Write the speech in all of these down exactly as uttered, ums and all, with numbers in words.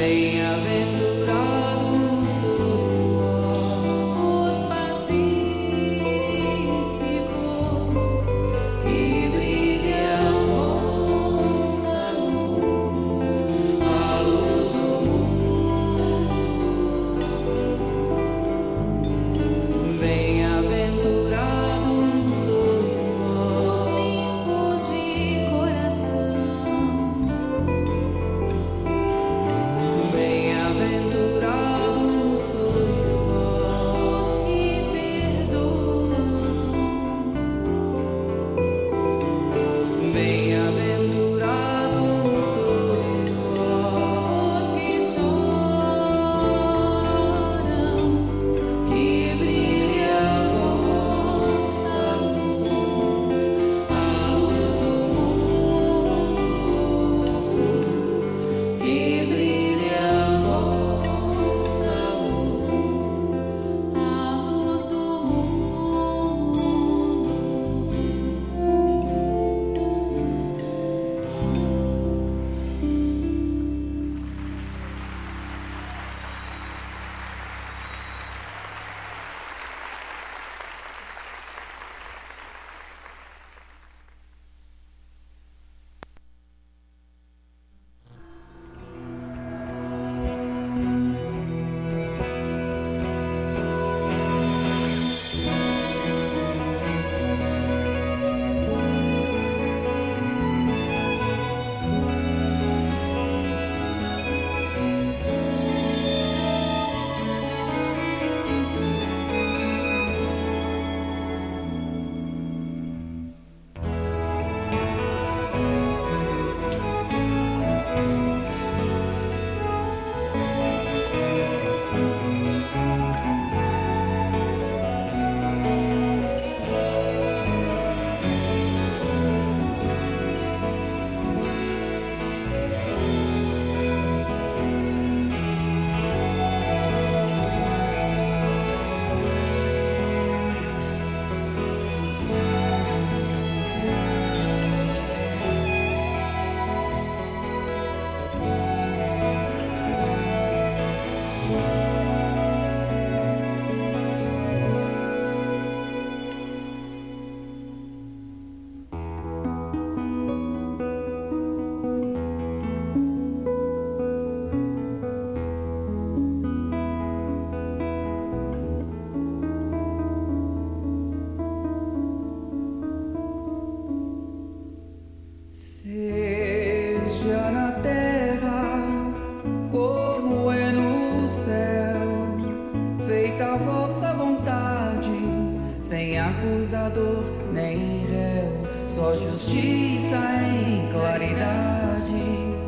acusador nem réu, só justiça em claridade.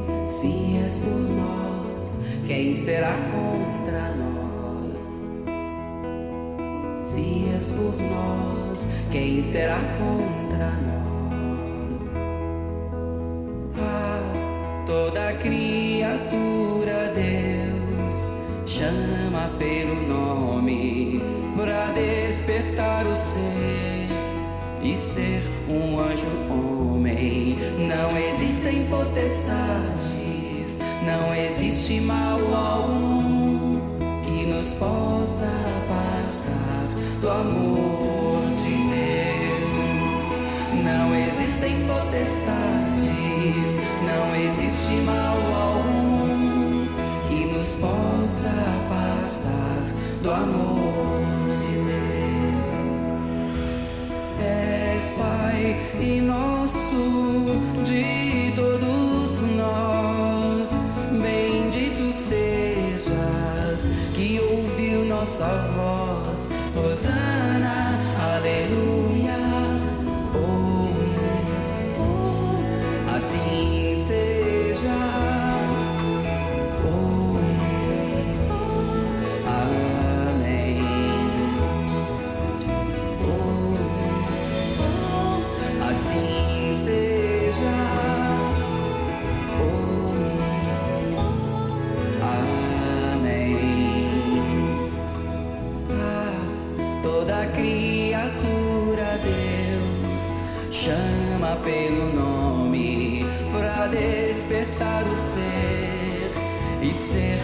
Se és por nós, quem será contra nós? Se és por nós, quem será contra nós? Ah, toda criatura Deus chama pelo nome pra despertar o ser e ser um anjo homem. Não existem potestades, não existe mal algum que nos possa apartar do amor de Deus. Não existem potestades, não existe mal algum que nos possa apartar do amor de Deus. És Pai e nosso de todos nós, bendito sejas que ouviu nossa voz. Hosana, aleluia. Oh, oh, assim seja. Oh, oh, amém. Oh, oh, assim seja. Oh, amém. Ah, toda criatura Deus chama pelo nome pra despertar o ser e ser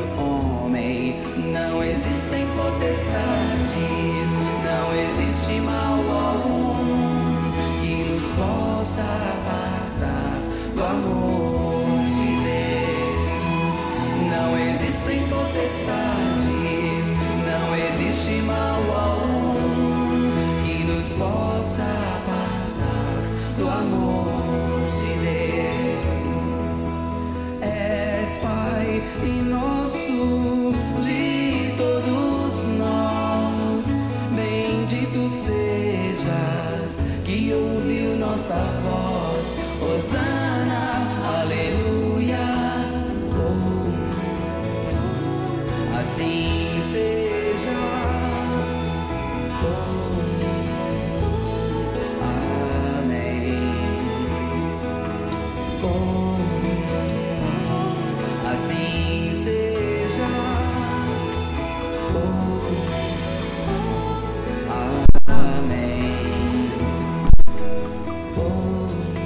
homem. Não existem potestades, não existe mal algum que nos possa apartar do amor de Deus. Não existem potestades, não existe mal algum que nos possa apartar do amor de Deus. És Pai e nosso de todos nós, bendito sejas que ouviu nossa voz. Hosana, aleluia. Oh, assim seja. Oh, amém. Oh, assim seja. Oh, amém. Oh,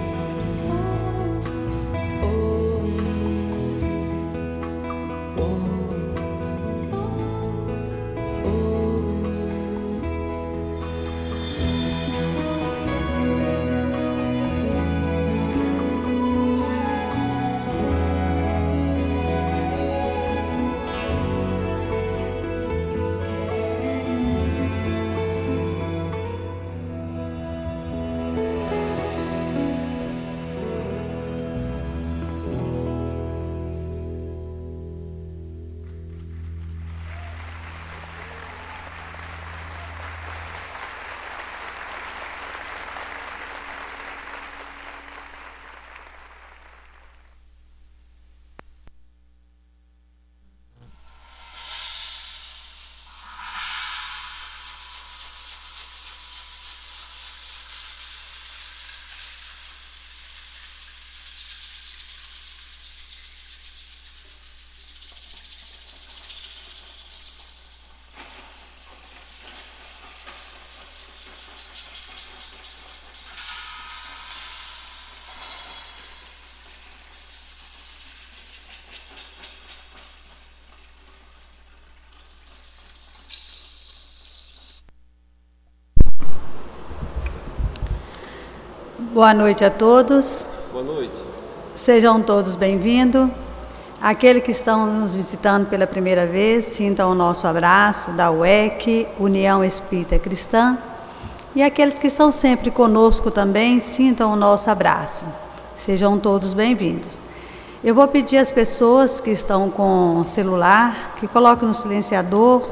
boa noite a todos. Boa noite. Sejam todos bem-vindos. Aqueles que estão nos visitando pela primeira vez, sintam o nosso abraço da U E C, União Espírita Cristã. E aqueles que estão sempre conosco também, sintam o nosso abraço. Sejam todos bem-vindos. Eu vou pedir às pessoas que estão com celular, que coloquem no silenciador.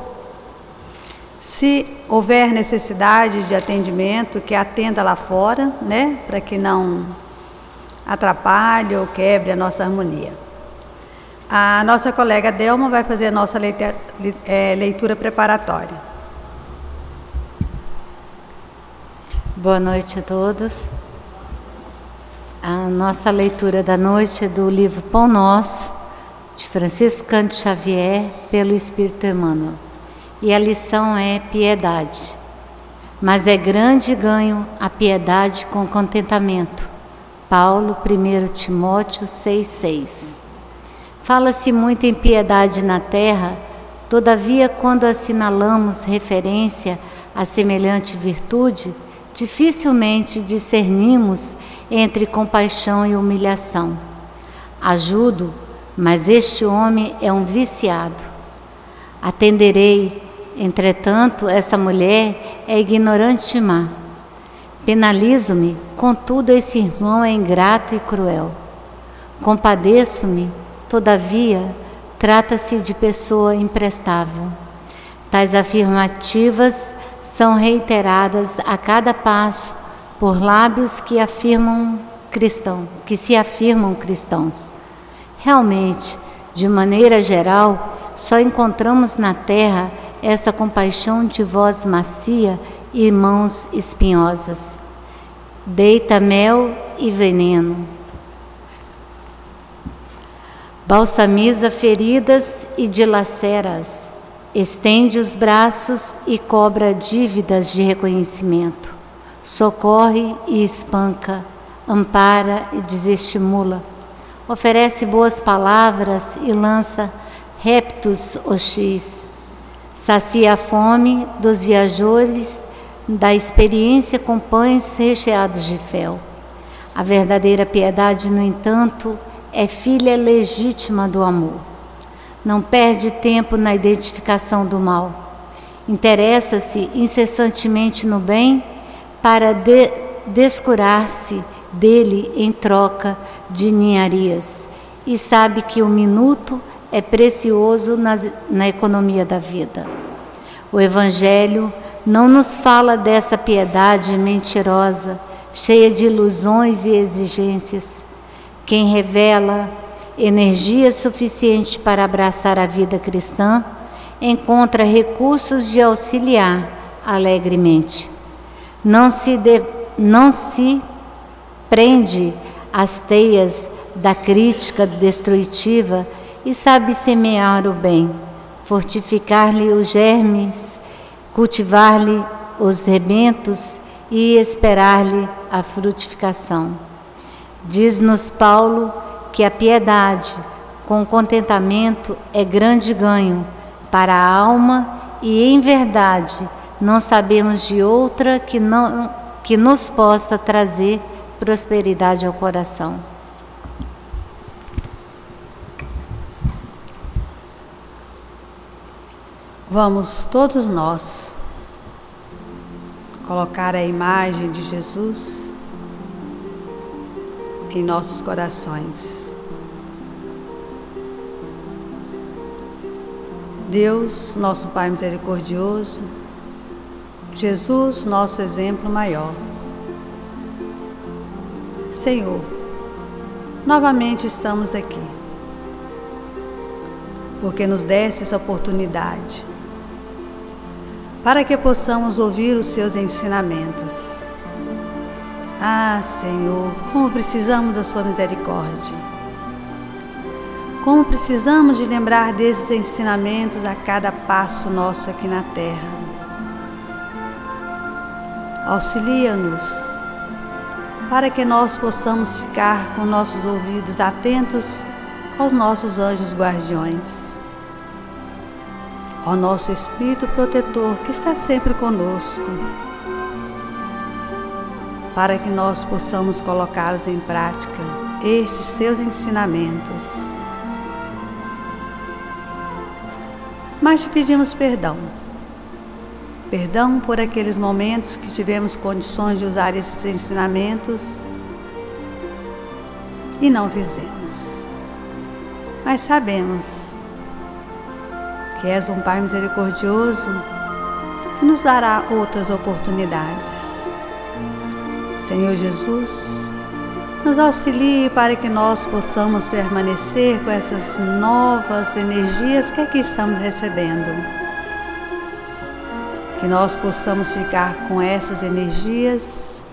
Se houver necessidade de atendimento, que atenda lá fora, né? Para que não atrapalhe ou quebre a nossa harmonia. A nossa colega Delma vai fazer a nossa leitura, é, leitura preparatória. Boa noite a todos. A nossa leitura da noite é do livro Pão Nosso, de Francisco Cândido Xavier, pelo Espírito Emmanuel. E a lição é piedade. Mas é grande ganho a piedade com contentamento. Paulo, primeiro Timóteo seis, seis. Fala-se muito em piedade na terra, todavia, quando assinalamos referência a semelhante virtude, dificilmente discernimos entre compaixão e humilhação. Ajudo, mas este homem é um viciado. Atenderei, entretanto, essa mulher é ignorante e má. Penalizo-me, contudo, esse irmão é ingrato e cruel. Compadeço-me, todavia, trata-se de pessoa imprestável. Tais afirmativas são reiteradas a cada passo por lábios que afirmam cristão, que se afirmam cristãos. Realmente, de maneira geral, só encontramos na terra essa compaixão de voz macia e mãos espinhosas. Deita mel e veneno. Balsamiza feridas e dilacera-as. Estende os braços e cobra dívidas de reconhecimento. Socorre e espanca, ampara e desestimula. Oferece boas palavras e lança Reptus Oxis, sacia a fome dos viajores da experiência com pães recheados de fel. A verdadeira piedade, no entanto, é filha legítima do amor. Não perde tempo na identificação do mal. Interessa-se incessantemente no bem para de descurar-se dele em troca de ninharias, e sabe que o minuto é precioso nas, na economia da vida. O Evangelho não nos fala dessa piedade mentirosa, cheia de ilusões e exigências. Quem revela energia suficiente para abraçar a vida cristã, encontra recursos de auxiliar alegremente. Não se, de, não se prende às teias da crítica destrutiva e sabe semear o bem, fortificar-lhe os germes, cultivar-lhe os rebentos e esperar-lhe a frutificação. Diz-nos Paulo que a piedade com contentamento é grande ganho para a alma, e em verdade não sabemos de outra que, não, que nos possa trazer prosperidade ao coração. Vamos todos nós colocar a imagem de Jesus em nossos corações. Deus, nosso Pai misericordioso, Jesus, nosso exemplo maior. Senhor, novamente estamos aqui, porque nos desse essa oportunidade, para que possamos ouvir os seus ensinamentos. Ah, Senhor, como precisamos da sua misericórdia. Como precisamos de lembrar desses ensinamentos a cada passo nosso aqui na terra. Auxilia-nos para que nós possamos ficar com nossos ouvidos atentos aos nossos anjos guardiões, ao nosso Espírito protetor que está sempre conosco, para que nós possamos colocá-los em prática, estes seus ensinamentos. Mas te pedimos perdão. Perdão por aqueles momentos que tivemos condições de usar esses ensinamentos e não fizemos. Mas sabemos que és um Pai misericordioso que nos dará outras oportunidades. Senhor Jesus, nos auxilie para que nós possamos permanecer com essas novas energias que aqui estamos recebendo. Que nós possamos ficar com essas energias,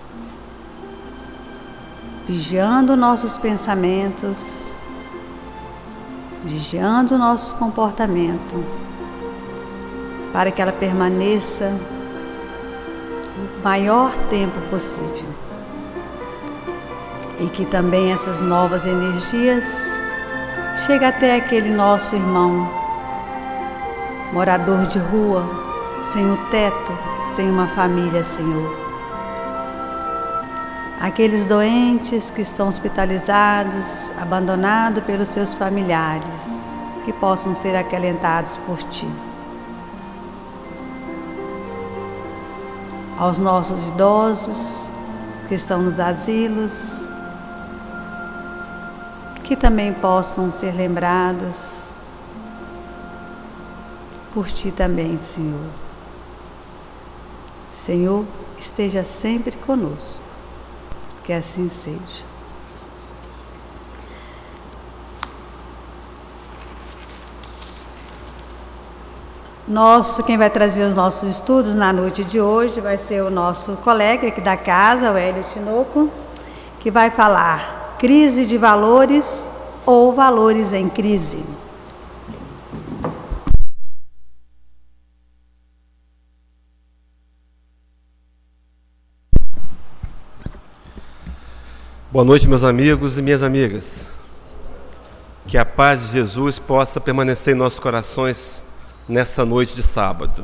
vigiando nossos pensamentos, vigiando o nosso comportamento, para que ela permaneça o maior tempo possível. E que também essas novas energias cheguem até aquele nosso irmão, morador de rua, sem o teto, sem uma família, Senhor. Aqueles doentes que estão hospitalizados, abandonados pelos seus familiares, que possam ser acalentados por Ti. Aos nossos idosos, que estão nos asilos, que também possam ser lembrados por Ti também, Senhor. Senhor, esteja sempre conosco, que assim seja. Nosso, quem vai trazer os nossos estudos na noite de hoje vai ser o nosso colega aqui da casa, o Hélio Tinoco, que vai falar crise de valores ou valores em crise. Boa noite, meus amigos e minhas amigas. Que a paz de Jesus possa permanecer em nossos corações nessa noite de sábado.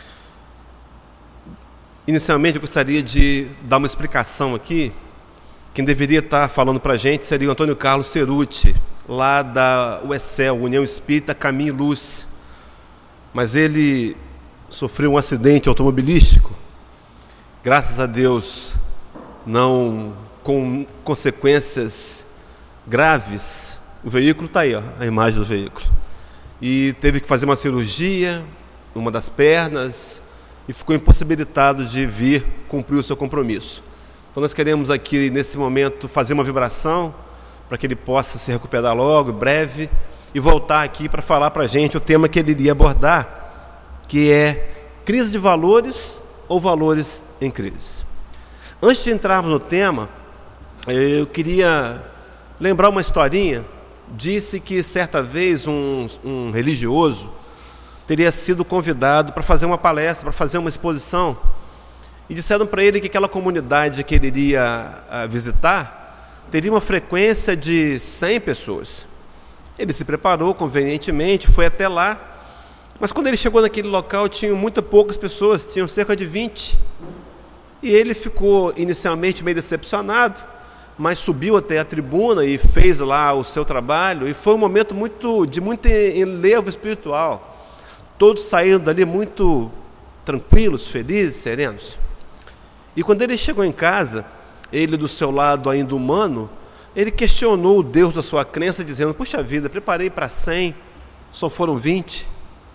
Inicialmente eu gostaria de dar uma explicação aqui. Quem deveria estar falando para a gente seria o Antônio Carlos Ceruti, lá da U E S E L, União Espírita Caminho e Luz. Mas ele sofreu um acidente automobilístico, graças a Deus não com consequências graves. O veículo está aí, ó, a imagem do veículo. E teve que fazer uma cirurgia, uma das pernas, e ficou impossibilitado de vir cumprir o seu compromisso. Então nós queremos aqui, nesse momento, fazer uma vibração para que ele possa se recuperar logo, breve, e voltar aqui para falar para a gente o tema que ele iria abordar, que é crise de valores ou valores em crise. Antes de entrarmos no tema, eu queria lembrar uma historinha. Disse que certa vez um, um religioso teria sido convidado para fazer uma palestra, para fazer uma exposição, e disseram para ele que aquela comunidade que ele iria uh, visitar teria uma frequência de cem pessoas. Ele se preparou convenientemente, foi até lá, mas quando ele chegou naquele local tinham muito poucas pessoas, tinham cerca de vinte, e ele ficou inicialmente meio decepcionado, mas subiu até a tribuna e fez lá o seu trabalho, e foi um momento muito, de muito enlevo espiritual. Todos saíram dali muito tranquilos, felizes, serenos. E quando ele chegou em casa, ele do seu lado ainda humano, ele questionou o Deus da sua crença, dizendo: puxa vida, preparei para cem, só foram vinte.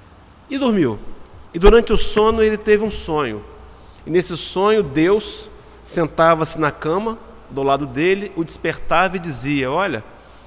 E dormiu. E durante o sono ele teve um sonho. E nesse sonho Deus sentava-se na cama, do lado dele, o despertava e dizia: olha,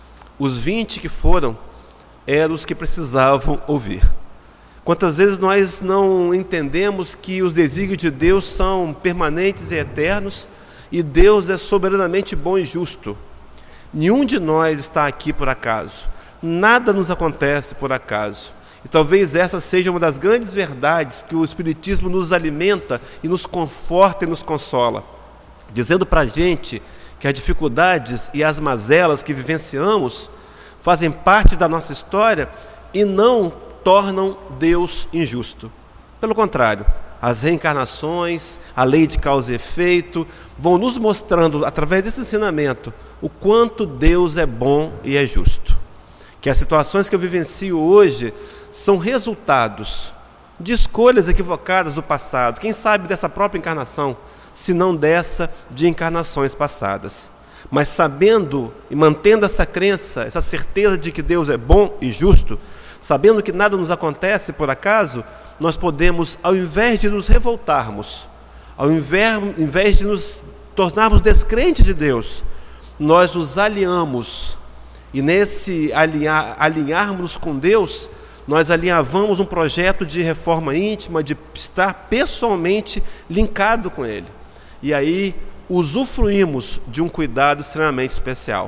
os vinte que foram eram os que precisavam ouvir. Quantas vezes nós não entendemos que os desígnios de Deus são permanentes e eternos, e Deus é soberanamente bom e justo. Nenhum de nós está aqui por acaso, nada nos acontece por acaso. E talvez essa seja uma das grandes verdades que o Espiritismo nos alimenta e nos conforta e nos consola, dizendo para a gente que as dificuldades e as mazelas que vivenciamos fazem parte da nossa história e não tornam Deus injusto. Pelo contrário, as reencarnações, a lei de causa e efeito, vão nos mostrando, através desse ensinamento, o quanto Deus é bom e é justo. Que as situações que eu vivencio hoje são resultados de escolhas equivocadas do passado, quem sabe dessa própria encarnação, se não dessa de encarnações passadas. Mas sabendo e mantendo essa crença, essa certeza de que Deus é bom e justo, sabendo que nada nos acontece por acaso, nós podemos, ao invés de nos revoltarmos, ao invés de nos tornarmos descrentes de Deus, nós nos alinhamos, e nesse alinhar, alinharmos com Deus, nós alinhavamos um projeto de reforma íntima, de estar pessoalmente linkado com Ele. E aí usufruímos de um cuidado extremamente especial.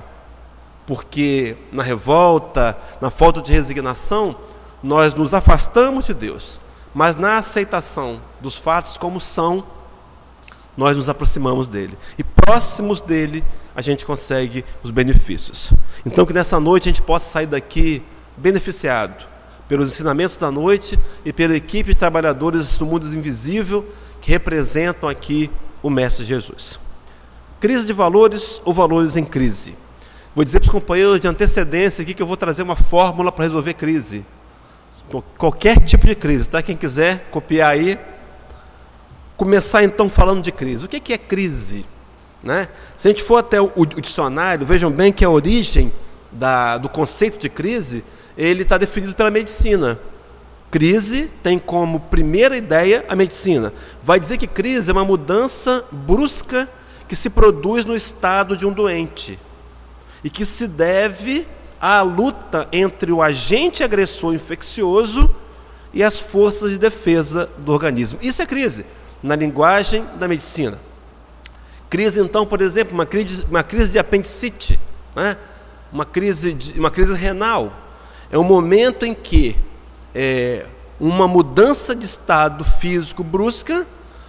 Porque na revolta, na falta de resignação, nós nos afastamos de Deus. Mas na aceitação dos fatos como são, nós nos aproximamos dele. E próximos dele, a gente consegue os benefícios. Então que nessa noite a gente possa sair daqui beneficiado pelos ensinamentos da noite e pela equipe de trabalhadores do mundo invisível que representam aqui o Mestre Jesus. Crise de valores ou valores em crise? Vou dizer para os companheiros de antecedência aqui que eu vou trazer uma fórmula para resolver crise. Qualquer tipo de crise, tá? Quem quiser copiar aí. Começar então falando de crise. O que é crise? Né? Se a gente for até o, o dicionário, vejam bem que a origem da, do conceito de crise, ele está definido pela medicina. Crise tem como primeira ideia a medicina. Vai dizer que crise é uma mudança brusca que se produz no estado de um doente e que se deve à luta entre o agente agressor infeccioso e as forças de defesa do organismo. Isso é crise, na linguagem da medicina. Crise, então, por exemplo, uma crise, uma crise de apendicite, né? uma, crise de, uma crise renal. É um momento em que é, uma mudança de estado físico brusca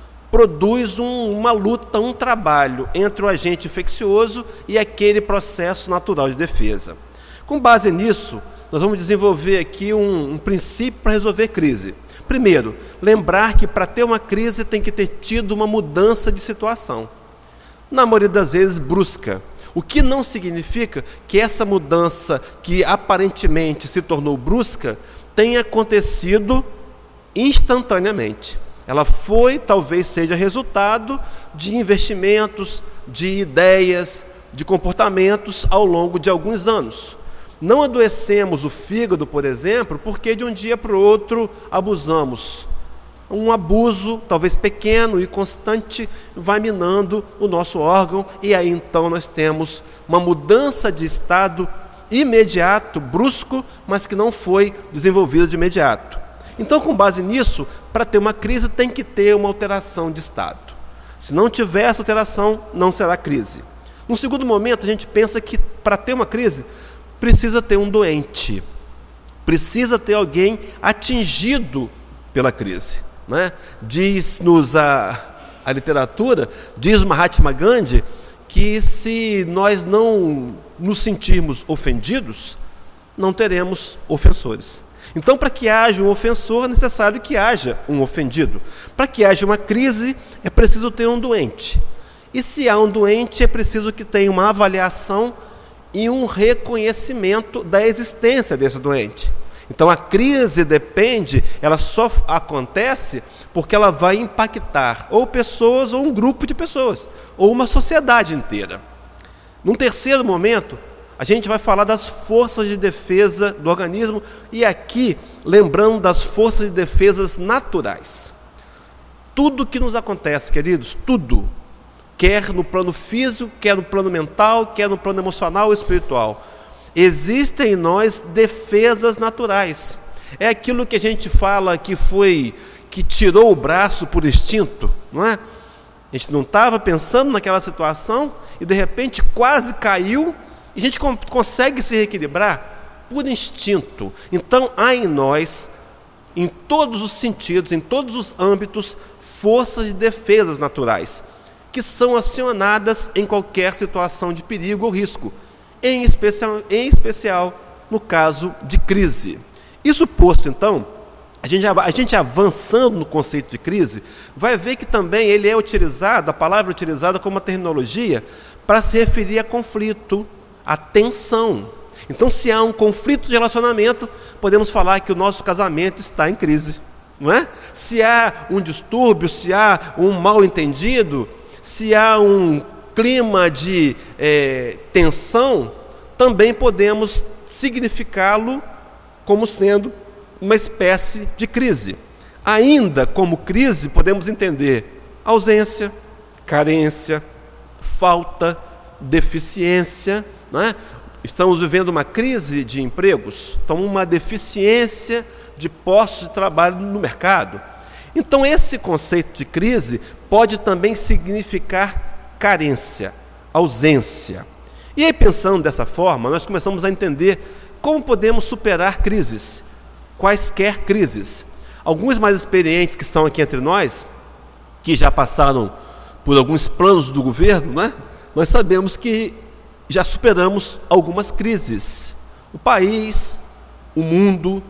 produz um, uma luta, um trabalho entre o agente infeccioso e aquele processo natural de defesa. Com base nisso, nós vamos desenvolver aqui um, um princípio para resolver crise. Primeiro, lembrar que para ter uma crise tem que ter tido uma mudança de situação. Na maioria das vezes, brusca. O que não significa que essa mudança, que aparentemente se tornou brusca, tenha acontecido instantaneamente. Ela foi, talvez seja resultado de investimentos, de ideias, de comportamentos ao longo de alguns anos. Não adoecemos o fígado, por exemplo, porque de um dia para o outro abusamos. Um abuso, talvez pequeno e constante, vai minando o nosso órgão, e aí então nós temos uma mudança de estado imediato, brusco, mas que não foi desenvolvida de imediato. Então, com base nisso, para ter uma crise tem que ter uma alteração de estado. Se não tiver essa alteração, não será crise. Num segundo momento, a gente pensa que para ter uma crise, precisa ter um doente, precisa ter alguém atingido pela crise. Né? Diz-nos a, a literatura, diz Mahatma Gandhi, que se nós não nos sentirmos ofendidos, não teremos ofensores. Então, para que haja um ofensor, é necessário que haja um ofendido. Para que haja uma crise, é preciso ter um doente. E se há um doente, é preciso que tenha uma avaliação e um reconhecimento da existência desse doente. Então, a crise depende, ela só acontece porque ela vai impactar ou pessoas, ou um grupo de pessoas, ou uma sociedade inteira. Num terceiro momento, a gente vai falar das forças de defesa do organismo, e aqui, lembrando das forças de defesa naturais. Tudo que nos acontece, queridos, tudo, quer no plano físico, quer no plano mental, quer no plano emocional ou espiritual, existem em nós defesas naturais. É aquilo que a gente fala que foi, que tirou o braço por instinto, não é? A gente não estava pensando naquela situação e de repente quase caiu, e a gente consegue se reequilibrar por instinto. Então há em nós, em todos os sentidos, em todos os âmbitos, forças de defesas naturais, que são acionadas em qualquer situação de perigo ou risco, em especial, em especial no caso de crise. Isso posto, então, a gente, a gente avançando no conceito de crise, vai ver que também ele é utilizado, a palavra é utilizada como uma terminologia para se referir a conflito, a tensão. Então, se há um conflito de relacionamento, podemos falar que o nosso casamento está em crise, não é? Se há um distúrbio, se há um mal-entendido, se há um clima de é, tensão, também podemos significá-lo como sendo uma espécie de crise. Ainda como crise, podemos entender ausência, carência, falta, deficiência, não é? Estamos vivendo uma crise de empregos, então uma deficiência de postos de trabalho no mercado. Então esse conceito de crise pode também significar carência, ausência. E aí, pensando dessa forma, nós começamos a entender como podemos superar crises, quaisquer crises. Alguns mais experientes que estão aqui entre nós, que já passaram por alguns planos do governo, né? Nós sabemos que já superamos algumas crises. O país, o mundo,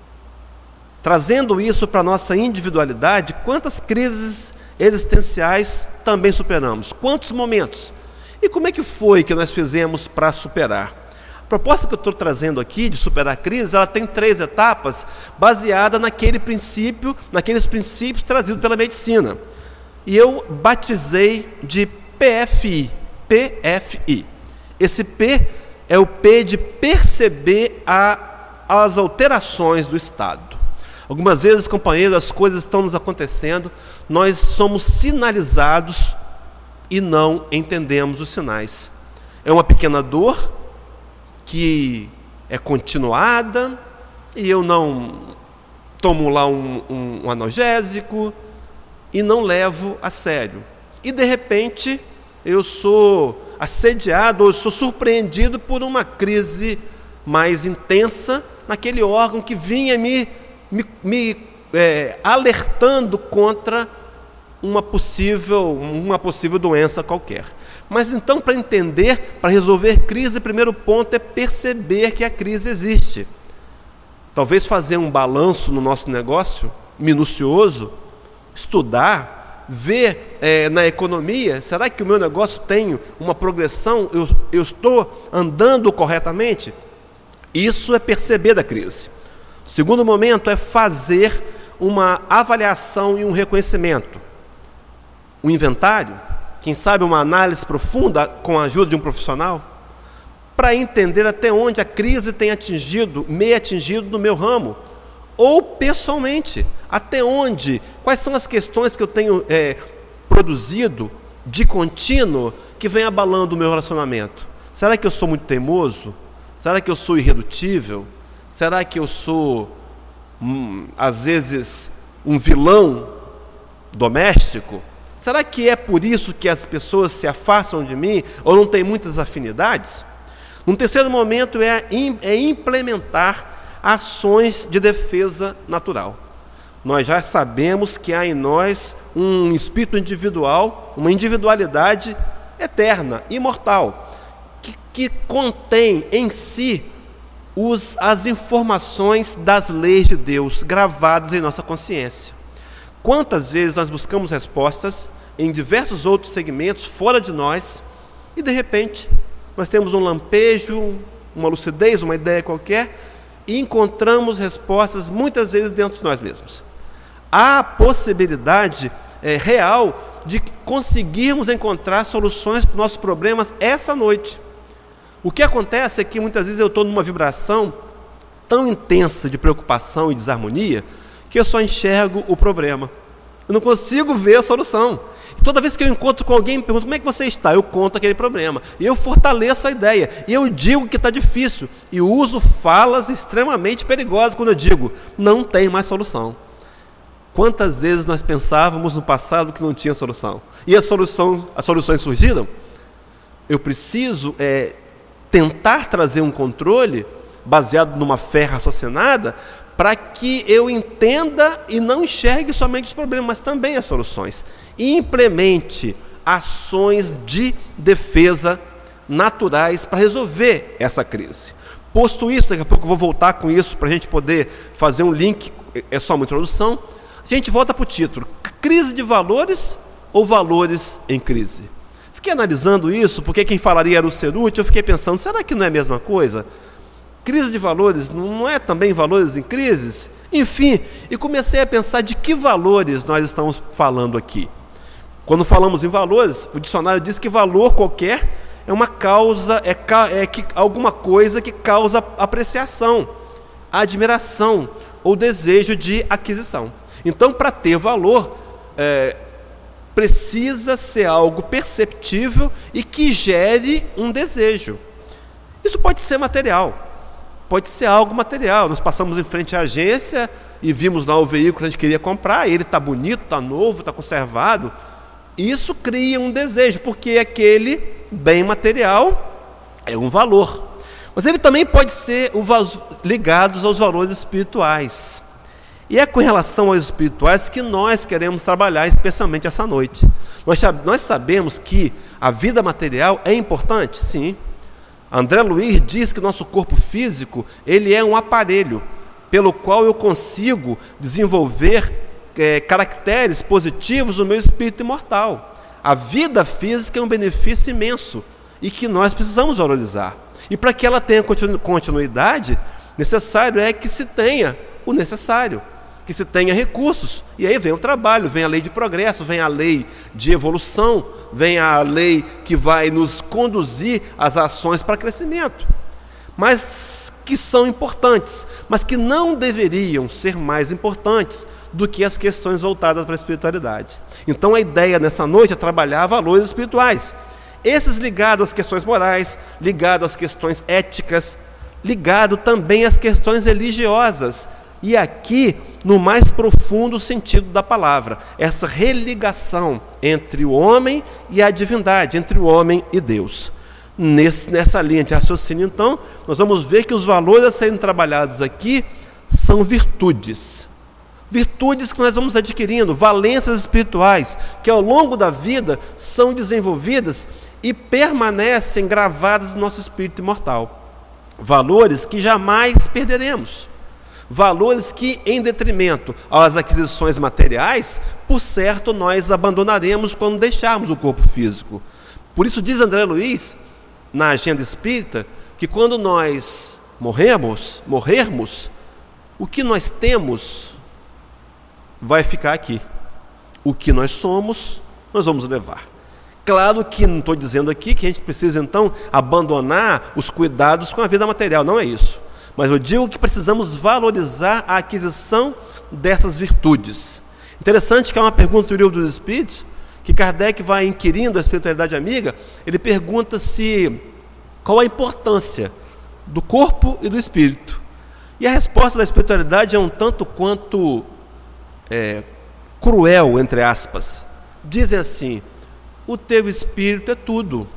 trazendo isso para a nossa individualidade, quantas crises existenciais também superamos? Quantos momentos? E como é que foi que nós fizemos para superar? A proposta que eu estou trazendo aqui de superar a crise, ela tem três etapas, baseada naquele princípio, naqueles princípios trazidos pela medicina. E eu batizei de P F I. P F I. Esse P é o P de perceber a, as alterações do estado. Algumas vezes, companheiros, as coisas estão nos acontecendo, nós somos sinalizados e não entendemos os sinais. É uma pequena dor que é continuada e eu não tomo lá um, um, um analgésico e não levo a sério. E de repente eu sou assediado ou sou surpreendido por uma crise mais intensa naquele órgão que vinha me, me, me é, alertando contra uma possível, uma possível doença qualquer. Mas então, para entender, para resolver crise, o primeiro ponto é perceber que a crise existe. Talvez fazer um balanço no nosso negócio, minucioso, estudar, ver é, na economia, será que o meu negócio tem uma progressão, eu, eu estou andando corretamente? Isso é perceber da crise. O segundo momento é fazer uma avaliação e um reconhecimento. Um inventário, quem sabe uma análise profunda com a ajuda de um profissional, para entender até onde a crise tem atingido, me atingido no meu ramo, ou pessoalmente, até onde, quais são as questões que eu tenho é, produzido de contínuo que vem abalando o meu relacionamento. Será que eu sou muito teimoso? Será que eu sou irredutível? Será que eu sou, hum, às vezes, um vilão doméstico? Será que é por isso que as pessoas se afastam de mim ou não têm muitas afinidades? Um terceiro momento é, é implementar ações de defesa natural. Nós já sabemos que há em nós um espírito individual, uma individualidade eterna, imortal, que, que contém em si os, as informações das leis de Deus gravadas em nossa consciência. Quantas vezes nós buscamos respostas em diversos outros segmentos fora de nós e de repente nós temos um lampejo, uma lucidez, uma ideia qualquer e encontramos respostas muitas vezes dentro de nós mesmos. Há a possibilidade é, real de conseguirmos encontrar soluções para os nossos problemas essa noite. O que acontece é que muitas vezes eu estou numa vibração tão intensa de preocupação e desarmonia que eu só enxergo o problema. Eu não consigo ver a solução. E toda vez que eu encontro com alguém, me pergunto, como é que você está? Eu conto aquele problema. E eu fortaleço a ideia. E eu digo que está difícil. E uso falas extremamente perigosas quando eu digo, não tem mais solução. Quantas vezes nós pensávamos no passado que não tinha solução? E a solução, as soluções surgiram? Eu preciso é, tentar trazer um controle baseado numa fé raciocinada para que eu entenda e não enxergue somente os problemas, mas também as soluções. E implemente ações de defesa naturais para resolver essa crise. Posto isso, daqui a pouco eu vou voltar com isso para a gente poder fazer um link, é só uma introdução. A gente volta para o título, crise de valores ou valores em crise? Fiquei analisando isso, porque quem falaria era o Cerutti, eu fiquei pensando, será que não é a mesma coisa? Crise de valores não é também valores em crises? Enfim, e comecei a pensar de que valores nós estamos falando aqui. Quando falamos em valores, o dicionário diz que valor qualquer é uma causa, é, é que, alguma coisa que causa apreciação, admiração ou desejo de aquisição. Então, para ter valor, é, precisa ser algo perceptível e que gere um desejo. Isso pode ser material. Pode ser algo material. Nós passamos em frente à agência e vimos lá o veículo que a gente queria comprar, ele está bonito, está novo, está conservado. Isso cria um desejo, porque aquele bem material é um valor. Mas ele também pode ser ligado aos valores espirituais. E é com relação aos espirituais que nós queremos trabalhar, especialmente essa noite. Nós, nós sabemos que a vida material é importante? Sim. André Luiz diz que o nosso corpo físico ele é um aparelho pelo qual eu consigo desenvolver é, caracteres positivos no meu espírito imortal. A vida física é um benefício imenso e que nós precisamos valorizar. E para que ela tenha continuidade, necessário é que se tenha o necessário, que se tenha recursos. E aí vem o trabalho, vem a lei de progresso, vem a lei de evolução, vem a lei que vai nos conduzir às ações para crescimento. Mas que são importantes, mas que não deveriam ser mais importantes do que as questões voltadas para a espiritualidade. Então a ideia nessa noite é trabalhar valores espirituais. Esses ligados às questões morais, ligados às questões éticas, ligado também às questões religiosas. E aqui, no mais profundo sentido da palavra, essa religação entre o homem e a divindade, entre o homem e Deus. Nesse, nessa linha de raciocínio, então, nós vamos ver que os valores a serem trabalhados aqui são virtudes. Virtudes que nós vamos adquirindo, valências espirituais, que ao longo da vida são desenvolvidas e permanecem gravados no nosso espírito imortal. Valores que jamais perderemos. Valores que, em detrimento às aquisições materiais, por certo, nós abandonaremos quando deixarmos o corpo físico. Por isso diz André Luiz, na Agenda Espírita, que quando nós morrermos, morrermos, o que nós temos vai ficar aqui. O que nós somos, nós vamos levar. Claro que não estou dizendo aqui que a gente precisa, então, abandonar os cuidados com a vida material. Não é isso. Mas eu digo que precisamos valorizar a aquisição dessas virtudes. Interessante que há uma pergunta do Livro dos Espíritos, que Kardec vai inquirindo a espiritualidade amiga. Ele pergunta se qual a importância do corpo e do espírito. E a resposta da espiritualidade é um tanto quanto é, cruel, entre aspas. Dizem assim: o teu espírito é tudo,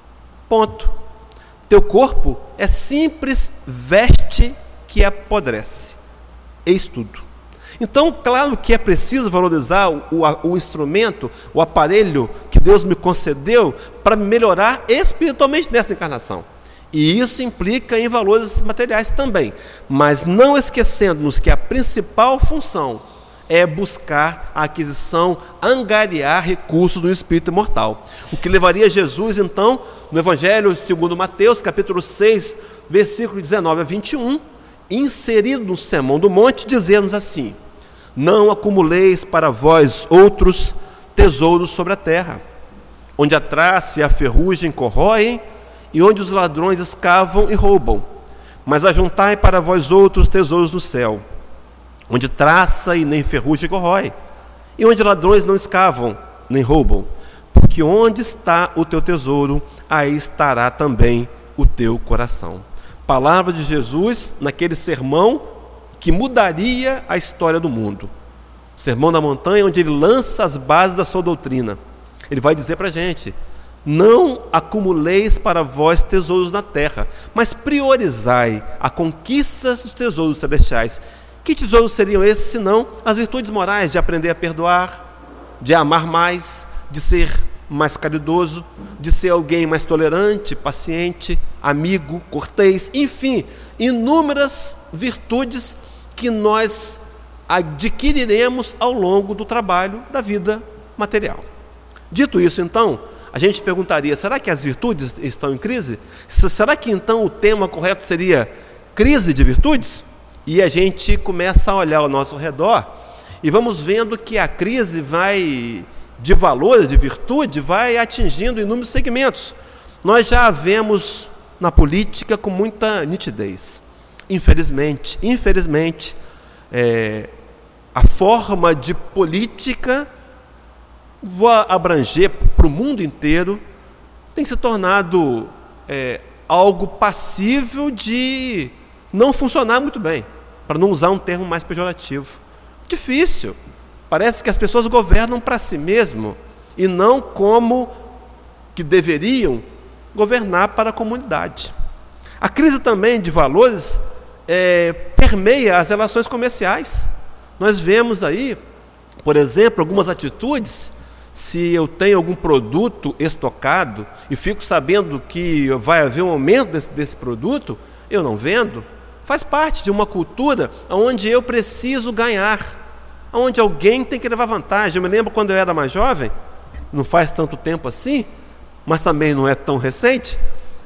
ponto. Teu corpo é simples veste que apodrece, eis tudo. Então, claro que é preciso valorizar o, o, o instrumento, o aparelho que Deus me concedeu para melhorar espiritualmente nessa encarnação. E isso implica em valores materiais também, mas não esquecendo-nos que a principal função é buscar a aquisição, angariar recursos do espírito imortal. O que levaria Jesus, então, no Evangelho segundo Mateus, capítulo seis, versículo dezenove a vinte e um, inserido no Sermão do Monte, dizendo-nos assim: não acumuleis para vós outros tesouros sobre a terra, onde a traça e a ferrugem corroem, e onde os ladrões escavam e roubam, mas ajuntai para vós outros tesouros do céu, onde traça e nem ferrugem corrói, e onde ladrões não escavam, nem roubam, porque onde está o teu tesouro, aí estará também o teu coração. Palavra de Jesus naquele sermão que mudaria a história do mundo. O Sermão da Montanha, onde ele lança as bases da sua doutrina. Ele vai dizer para a gente: não acumuleis para vós tesouros na terra, mas priorizai a conquista dos tesouros celestiais. Que tesouros seriam esses, senão as virtudes morais de aprender a perdoar, de amar mais, de ser mais caridoso, de ser alguém mais tolerante, paciente, amigo, cortês, enfim, inúmeras virtudes que nós adquiriremos ao longo do trabalho da vida material. Dito isso, então, a gente perguntaria: será que as virtudes estão em crise? Será que então o tema correto seria crise de virtudes? E a gente começa a olhar ao nosso redor e vamos vendo que a crise vai, de valores, de virtude, vai atingindo inúmeros segmentos. Nós já a vemos na política com muita nitidez. Infelizmente, infelizmente, é, a forma de política, vou abranger para o mundo inteiro, tem se tornado é, algo passível de não funcionar muito bem, para não usar um termo mais pejorativo. Difícil. Parece que as pessoas governam para si mesmo e não como que deveriam governar para a comunidade. A crise também de valores é, permeia as relações comerciais. Nós vemos aí, por exemplo, algumas atitudes. Se eu tenho algum produto estocado e fico sabendo que vai haver um aumento desse, desse produto, eu não vendo. Faz parte de uma cultura onde eu preciso ganhar, onde alguém tem que levar vantagem. Eu me lembro quando eu era mais jovem, não faz tanto tempo assim, mas também não é tão recente,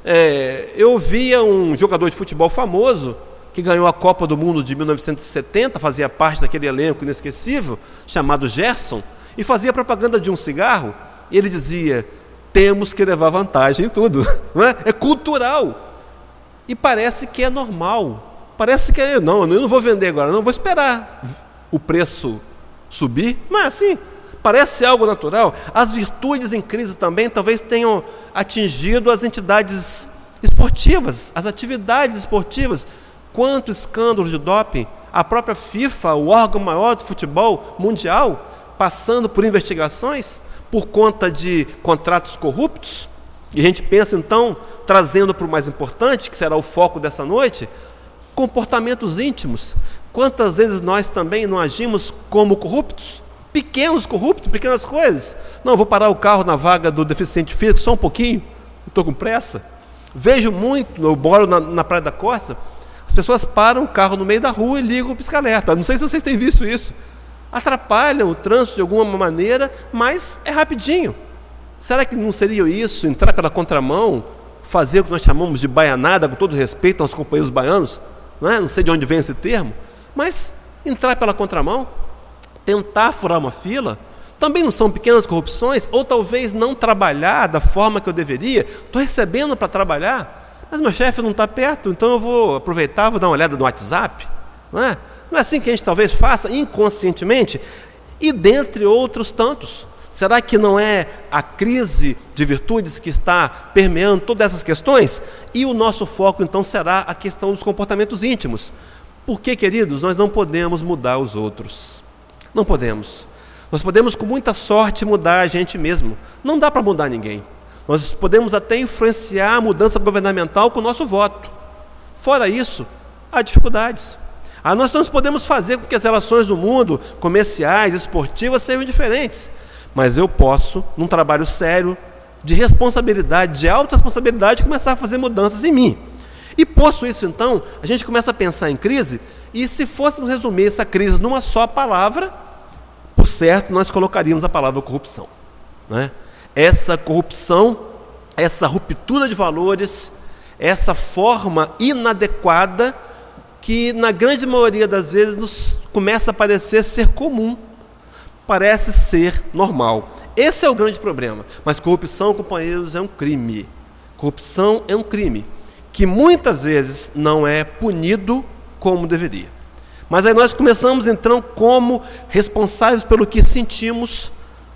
é, eu via um jogador de futebol famoso que ganhou a Copa do Mundo de mil novecentos e setenta, fazia parte daquele elenco inesquecível, chamado Gerson, e fazia propaganda de um cigarro, e ele dizia: temos que levar vantagem em tudo, não é? É cultural, e parece que é normal, parece que é, não, eu não vou vender agora, não, vou esperar o preço subir, não é assim? Parece algo natural. As virtudes em crise também talvez tenham atingido as entidades esportivas, as atividades esportivas. Quanto escândalo de doping, a própria FIFA, o órgão maior do futebol mundial, passando por investigações por conta de contratos corruptos. E a gente pensa então, trazendo para o mais importante, que será o foco dessa noite, comportamentos íntimos. Quantas vezes nós também não agimos como corruptos? Pequenos corruptos, pequenas coisas. Não, vou parar o carro na vaga do deficiente físico só um pouquinho. Estou com pressa. Vejo muito, eu moro na, na Praia da Costa, as pessoas param o carro no meio da rua e ligam o pisca-alerta. Não sei se vocês têm visto isso. Atrapalham o trânsito de alguma maneira, mas é rapidinho. Será que não seria isso, entrar pela contramão, fazer o que nós chamamos de baianada, com todo respeito aos companheiros baianos? Não é? Não sei de onde vem esse termo, mas entrar pela contramão, tentar furar uma fila, também não são pequenas corrupções, ou talvez não trabalhar da forma que eu deveria. Estou recebendo para trabalhar, mas meu chefe não está perto, então eu vou aproveitar, vou dar uma olhada no WhatsApp. Não é? Não é assim que a gente talvez faça inconscientemente? E dentre outros tantos. Será que não é a crise de virtudes que está permeando todas essas questões? E o nosso foco então será a questão dos comportamentos íntimos. Porque, queridos, nós não podemos mudar os outros. Não podemos. Nós podemos com muita sorte mudar a gente mesmo. Não dá para mudar ninguém. Nós podemos até influenciar a mudança governamental com o nosso voto. Fora isso, há dificuldades. Ah, nós não podemos fazer com que as relações do mundo, comerciais, esportivas, sejam diferentes. Mas eu posso, num trabalho sério, de responsabilidade, de alta responsabilidade, começar a fazer mudanças em mim. E posto isso, então, a gente começa a pensar em crise, e se fôssemos resumir essa crise numa só palavra, por certo, nós colocaríamos a palavra corrupção. Né? Essa corrupção, essa ruptura de valores, essa forma inadequada, que na grande maioria das vezes nos começa a parecer ser comum, parece ser normal. Esse é o grande problema. Mas corrupção, companheiros, é um crime. Corrupção é um crime que muitas vezes não é punido como deveria. Mas aí nós começamos então, como responsáveis pelo que sentimos,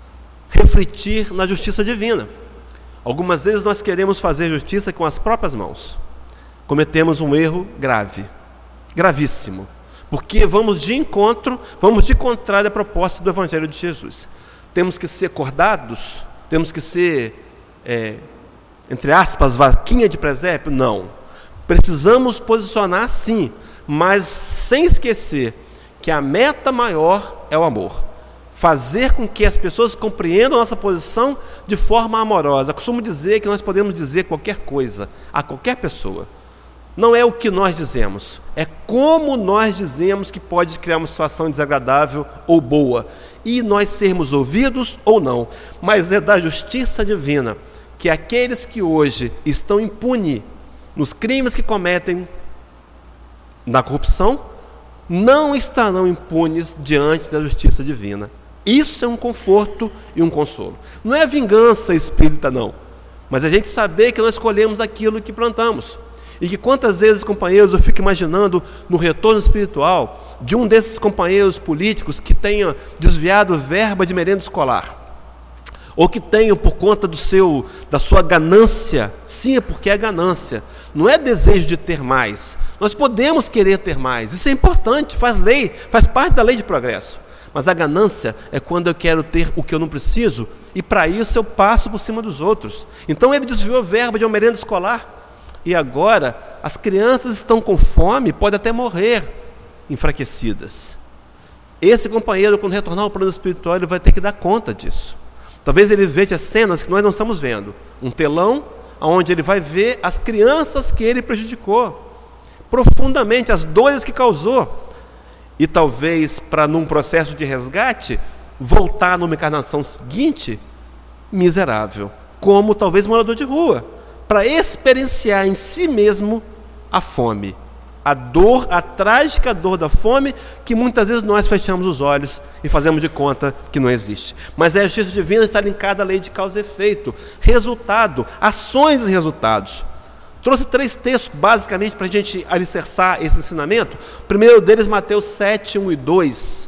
refletir na justiça divina. Algumas vezes nós queremos fazer justiça com as próprias mãos. Cometemos um erro grave, gravíssimo. Porque vamos de encontro, vamos de contrário à proposta do Evangelho de Jesus. Temos que ser acordados? Temos que ser, é, entre aspas, vaquinha de presépio? Não. Precisamos posicionar sim, mas sem esquecer que a meta maior é o amor. Fazer com que as pessoas compreendam a nossa posição de forma amorosa. Eu costumo dizer que nós podemos dizer qualquer coisa a qualquer pessoa. Não é o que nós dizemos, é como nós dizemos que pode criar uma situação desagradável ou boa, e nós sermos ouvidos ou não. Mas é da justiça divina que aqueles que hoje estão impunes nos crimes que cometem na corrupção, não estarão impunes diante da justiça divina. Isso é um conforto e um consolo. Não é vingança espírita, não, mas a gente saber que nós colhemos aquilo que plantamos. E que quantas vezes, companheiros, eu fico imaginando no retorno espiritual de um desses companheiros políticos que tenha desviado verba de merenda escolar, ou que tenham por conta do seu, da sua ganância, sim, é porque é ganância, não é desejo de ter mais. Nós podemos querer ter mais, isso é importante, faz lei, faz parte da lei de progresso. Mas a ganância é quando eu quero ter o que eu não preciso, e para isso eu passo por cima dos outros. Então ele desviou verba de uma merenda escolar, e agora as crianças estão com fome, podem até morrer enfraquecidas. Esse companheiro, quando retornar ao plano espiritual, ele vai ter que dar conta disso. Talvez ele veja cenas que nós não estamos vendo. Um telão onde ele vai ver as crianças que ele prejudicou profundamente, as dores que causou. E talvez, para num processo de resgate, voltar numa encarnação seguinte, miserável. Como talvez morador de rua, para experienciar em si mesmo a fome, a dor, a trágica dor da fome, que muitas vezes nós fechamos os olhos e fazemos de conta que não existe. Mas a justiça divina está linkada à lei de causa e efeito, resultado, ações e resultados. Trouxe três textos, basicamente, para a gente alicerçar esse ensinamento. O primeiro deles, Mateus sete, um e dois.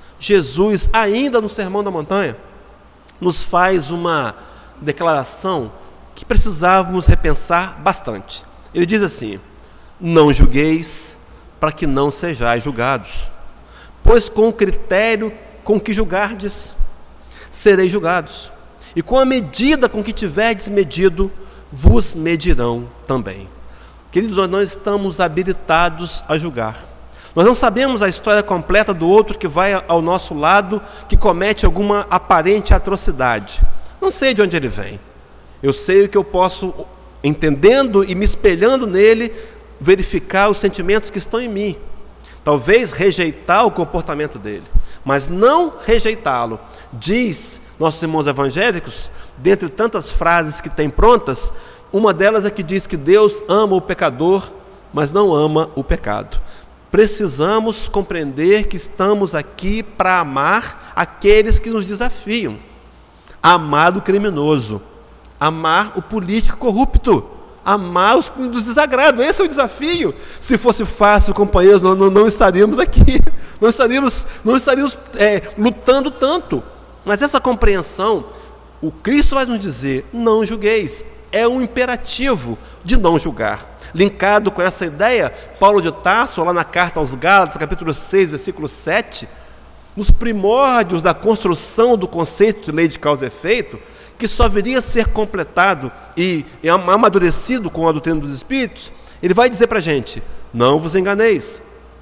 Jesus, ainda no Sermão da Montanha, nos faz uma declaração que precisávamos repensar bastante. Ele diz assim: não julgueis para que não sejais julgados, pois com o critério com que julgardes, sereis julgados, e com a medida com que tiverdes medido, vos medirão também. Queridos, nós não estamos habilitados a julgar. Nós não sabemos a história completa do outro que vai ao nosso lado, que comete alguma aparente atrocidade. Não sei de onde ele vem. Eu sei que eu posso, entendendo e me espelhando nele, verificar os sentimentos que estão em mim. Talvez rejeitar o comportamento dele, mas não rejeitá-lo. Diz nossos irmãos evangélicos, dentre tantas frases que tem prontas, uma delas é que diz que Deus ama o pecador, mas não ama o pecado. Precisamos compreender que estamos aqui para amar aqueles que nos desafiam. Amar o criminoso, amar o político corrupto, amar os que nos desagradam. Esse é o desafio. Se fosse fácil, companheiros, nós não, não estaríamos aqui, não estaríamos, não estaríamos é, lutando tanto. Mas essa compreensão, o Cristo vai nos dizer, não julgueis, é um imperativo de não julgar. Linkado com essa ideia, Paulo de Tarso, lá na carta aos Gálatas, capítulo seis, versículo sete, nos primórdios da construção do conceito de lei de causa e efeito, que só viria a ser completado e amadurecido com a doutrina dos Espíritos, ele vai dizer para a gente, não vos enganeis,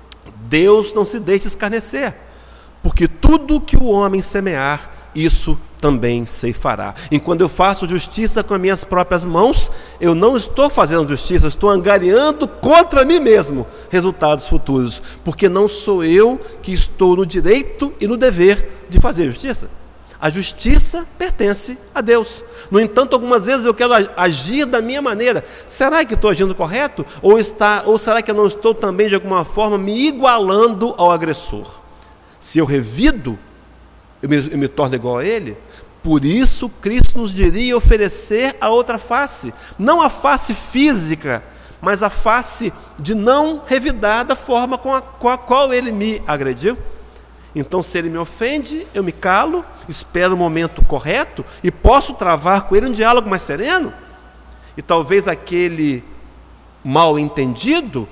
Deus não se deixa escarnecer, porque tudo que o homem semear, isso também ceifará. E quando eu faço justiça com as minhas próprias mãos, eu não estou fazendo justiça, eu estou angariando contra mim mesmo resultados futuros, porque não sou eu que estou no direito e no dever de fazer justiça. A justiça pertence a Deus. No entanto, algumas vezes eu quero agir da minha maneira. Será que estou agindo correto? Ou, está, ou será que eu não estou também, de alguma forma, me igualando ao agressor? Se eu revido, eu me, eu me torno igual a ele. Por isso, Cristo nos diria oferecer a outra face. Não a face física, mas a face de não revidar da forma com a, com a qual ele me agrediu. Então, se ele me ofende, eu me calo, espero o momento correto e posso travar com ele um diálogo mais sereno. E talvez aquele mal entendido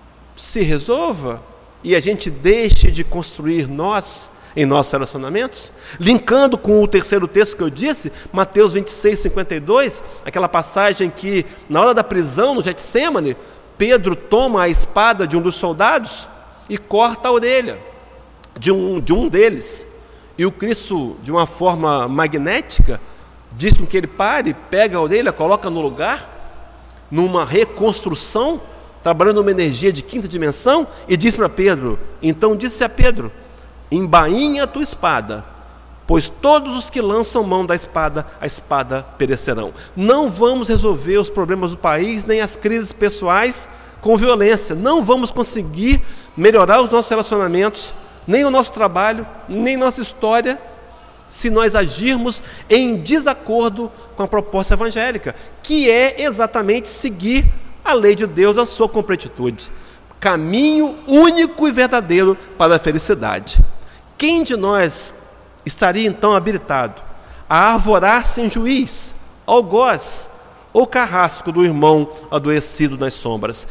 se resolva e a gente deixe de construir nós em nossos relacionamentos. Linkando com o terceiro texto que eu disse, Mateus vinte e seis, cinquenta e dois, aquela passagem que, na hora da prisão no Getsêmani, Pedro toma a espada de um dos soldados e corta a orelha de um, de um deles, e o Cristo, de uma forma magnética, diz com que ele pare, pega a orelha, coloca no lugar, numa reconstrução, trabalhando numa energia de quinta dimensão, e diz para Pedro, então disse a Pedro, embainha a tua espada, pois todos os que lançam mão da espada, a espada perecerão. Não vamos resolver os problemas do país, nem as crises pessoais com violência, não vamos conseguir melhorar os nossos relacionamentos, nem o nosso trabalho, nem nossa história, se nós agirmos em desacordo com a proposta evangélica, que é exatamente seguir a lei de Deus, a sua completitude. Caminho único e verdadeiro para a felicidade. Quem de nós estaria então habilitado a arvorar-se em juiz, algoz ou carrasco do irmão adoecido nas sombras?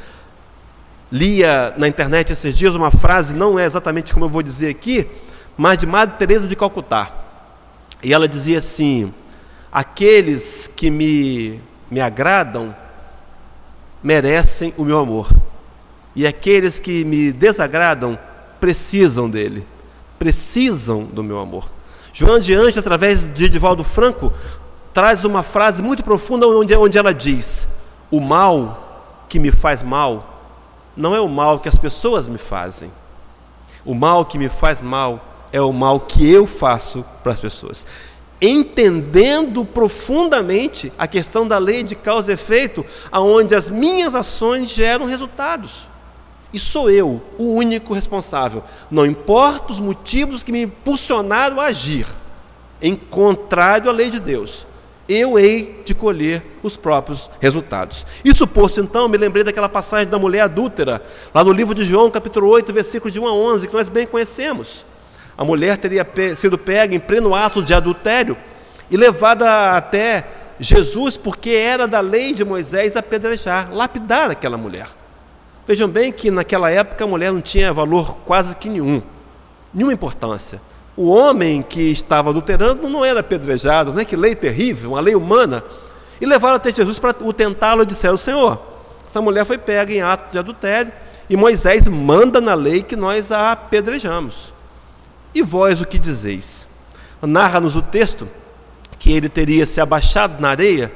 Lia na internet esses dias uma frase, não é exatamente como eu vou dizer aqui, mas de Madre Teresa de Calcutá. E ela dizia assim, aqueles que me, me agradam merecem o meu amor. E aqueles que me desagradam precisam dele, precisam do meu amor. Joana de Ângeles, através de Divaldo Franco, traz uma frase muito profunda onde, onde ela diz, o mal que me faz mal, não é o mal que as pessoas me fazem. O mal que me faz mal é o mal que eu faço para as pessoas. Entendendo profundamente a questão da lei de causa e efeito, aonde as minhas ações geram resultados. E sou eu o único responsável. Não importa os motivos que me impulsionaram a agir em contrário à lei de Deus. Eu hei de colher os próprios resultados. Isso posto, então, me lembrei daquela passagem da mulher adúltera, lá no livro de João, capítulo oito, versículo de um a onze, que nós bem conhecemos. A mulher teria sido pega em pleno ato de adultério e levada até Jesus, porque era da lei de Moisés apedrejar, lapidar aquela mulher. Vejam bem que naquela época a mulher não tinha valor quase que nenhum, nenhuma importância. O homem que estava adulterando não era apedrejado, né? Que lei terrível, uma lei humana. E levaram até Jesus para o tentá-lo e disseram, Senhor, essa mulher foi pega em ato de adultério e Moisés manda na lei que nós a apedrejamos. E vós o que dizeis? Narra-nos o texto que ele teria se abaixado na areia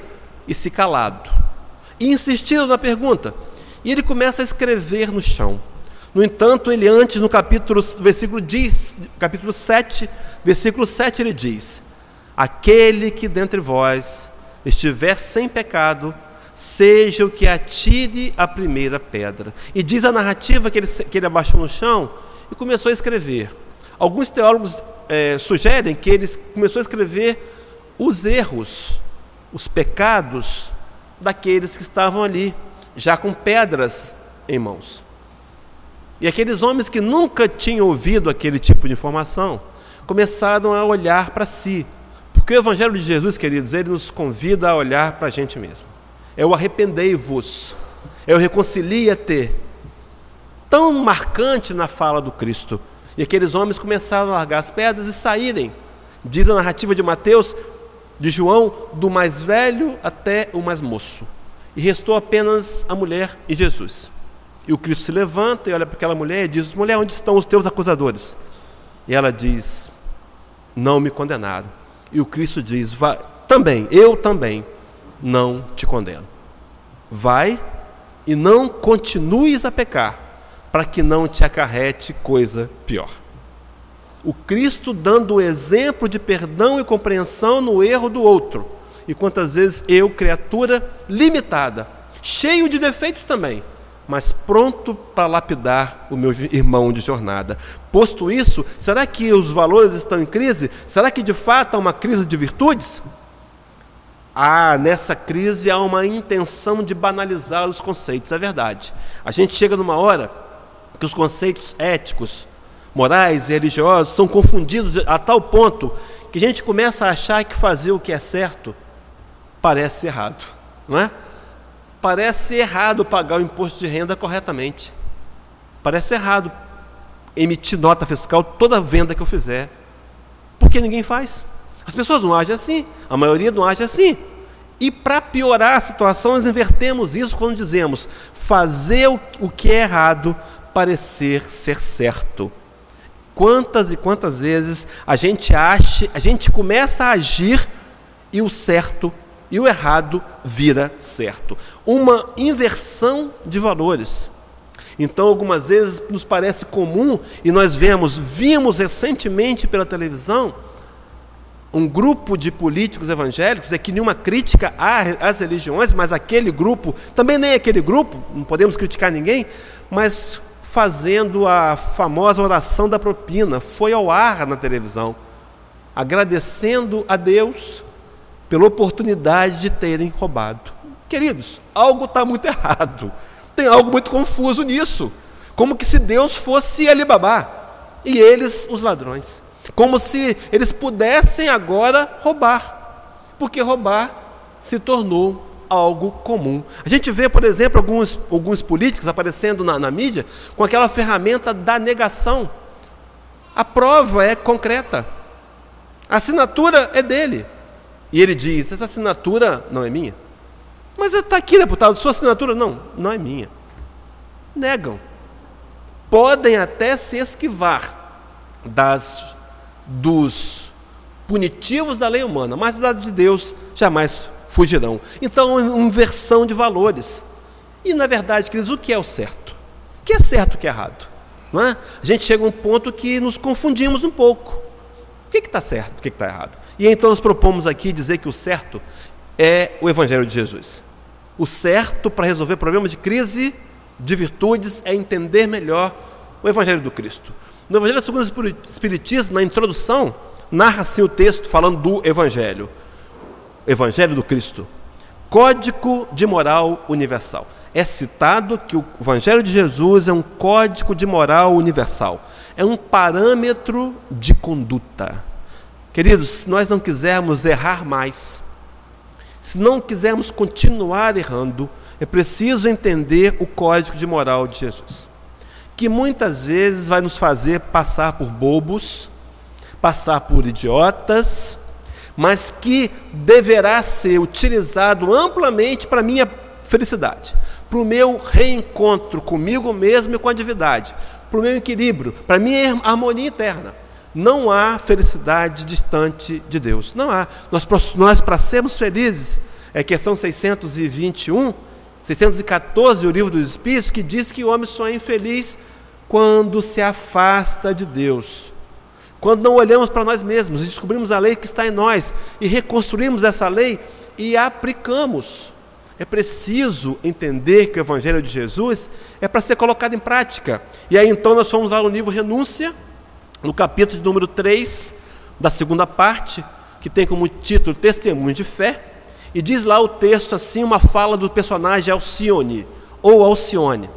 e se calado. E insistindo na pergunta. E ele começa a escrever no chão. No entanto, ele antes, no capítulo, versículo, diz, capítulo sete, versículo sete, ele diz: aquele que dentre vós estiver sem pecado, seja o que atire a primeira pedra. E diz a narrativa que ele, que ele abaixou no chão e começou a escrever. Alguns teólogos é, sugerem que ele começou a escrever os erros, os pecados daqueles que estavam ali, já com pedras em mãos. E aqueles homens que nunca tinham ouvido aquele tipo de informação, começaram a olhar para si. Porque o Evangelho de Jesus, queridos, ele nos convida a olhar para a gente mesmo. É o arrependei-vos, é o reconcilia-te, tão marcante na fala do Cristo. E aqueles homens começaram a largar as pedras e saírem. Diz a narrativa de Mateus, de João, do mais velho até o mais moço. E restou apenas a mulher e Jesus. E o Cristo se levanta e olha para aquela mulher e diz: mulher, onde estão os teus acusadores? E ela diz: não me condenaram. E o Cristo diz: vai, também, eu também não te condeno. Vai e não continues a pecar, para que não te acarrete coisa pior. O Cristo dando o exemplo de perdão e compreensão no erro do outro. E quantas vezes eu, criatura limitada, cheio de defeitos também, mas pronto para lapidar o meu irmão de jornada. Posto isso, será que os valores estão em crise? Será que de fato há uma crise de virtudes? Ah, nessa crise há uma intenção de banalizar os conceitos, é verdade. A gente chega numa hora que os conceitos éticos, morais e religiosos são confundidos a tal ponto que a gente começa a achar que fazer o que é certo parece errado, não é? Parece errado pagar o imposto de renda corretamente. Parece errado emitir nota fiscal toda venda que eu fizer, porque ninguém faz. As pessoas não agem assim, a maioria não age assim. E para piorar a situação, nós invertemos isso quando dizemos: fazer o que é errado parecer ser certo. Quantas e quantas vezes a gente acha, a gente começa a agir e o certo e o errado vira certo. Uma inversão de valores. Então, algumas vezes nos parece comum, e nós vemos, vimos recentemente pela televisão, um grupo de políticos evangélicos, é que nenhuma crítica às religiões, mas aquele grupo, também nem aquele grupo, não podemos criticar ninguém, mas fazendo a famosa oração da propina, foi ao ar na televisão, agradecendo a Deus pela oportunidade de terem roubado. Queridos, algo está muito errado, tem algo muito confuso nisso, como que se Deus fosse Alibabá, e eles os ladrões, como se eles pudessem agora roubar, porque roubar se tornou algo comum. A gente vê, por exemplo, alguns, alguns políticos aparecendo na, na mídia com aquela ferramenta da negação. A prova é concreta, a assinatura é dele, e ele diz: essa assinatura não é minha. Mas está aqui, deputado, sua assinatura não, não é minha. Negam. Podem até se esquivar das, dos punitivos da lei humana, mas da de Deus jamais fugirão. Então, uma inversão de valores. E, na verdade, queridos, o que é o certo? O que é certo e o que é errado? Não é? A gente chega a um ponto que nos confundimos um pouco. O que está certo, o que está errado? E então nós propomos aqui dizer que o certo é o Evangelho de Jesus. O certo para resolver problemas de crise de virtudes é entender melhor o Evangelho do Cristo. No Evangelho segundo o Espiritismo, na introdução, narra-se o texto falando do Evangelho. Evangelho do Cristo, código de moral universal. É citado que o Evangelho de Jesus é um código de moral universal, é um parâmetro de conduta. Queridos, se nós não quisermos errar mais, se não quisermos continuar errando, é preciso entender o código de moral de Jesus, que muitas vezes vai nos fazer passar por bobos, passar por idiotas, mas que deverá ser utilizado amplamente para a minha felicidade, para o meu reencontro comigo mesmo e com a divindade, para o meu equilíbrio, para a minha harmonia interna. Não há felicidade distante de Deus, não há. Nós, nós para sermos felizes, é questão seiscentos e vinte e um, seiscentos e quatorze do Livro dos Espíritos, que diz que o homem só é infeliz quando se afasta de Deus. Quando não olhamos para nós mesmos e descobrimos a lei que está em nós e reconstruímos essa lei e a aplicamos. É preciso entender que o Evangelho de Jesus é para ser colocado em prática. E aí então nós fomos lá no livro Renúncia, no capítulo de número três, da segunda parte, que tem como título Testemunho de Fé, e diz lá o texto assim, uma fala do personagem Alcione, ou Alcione.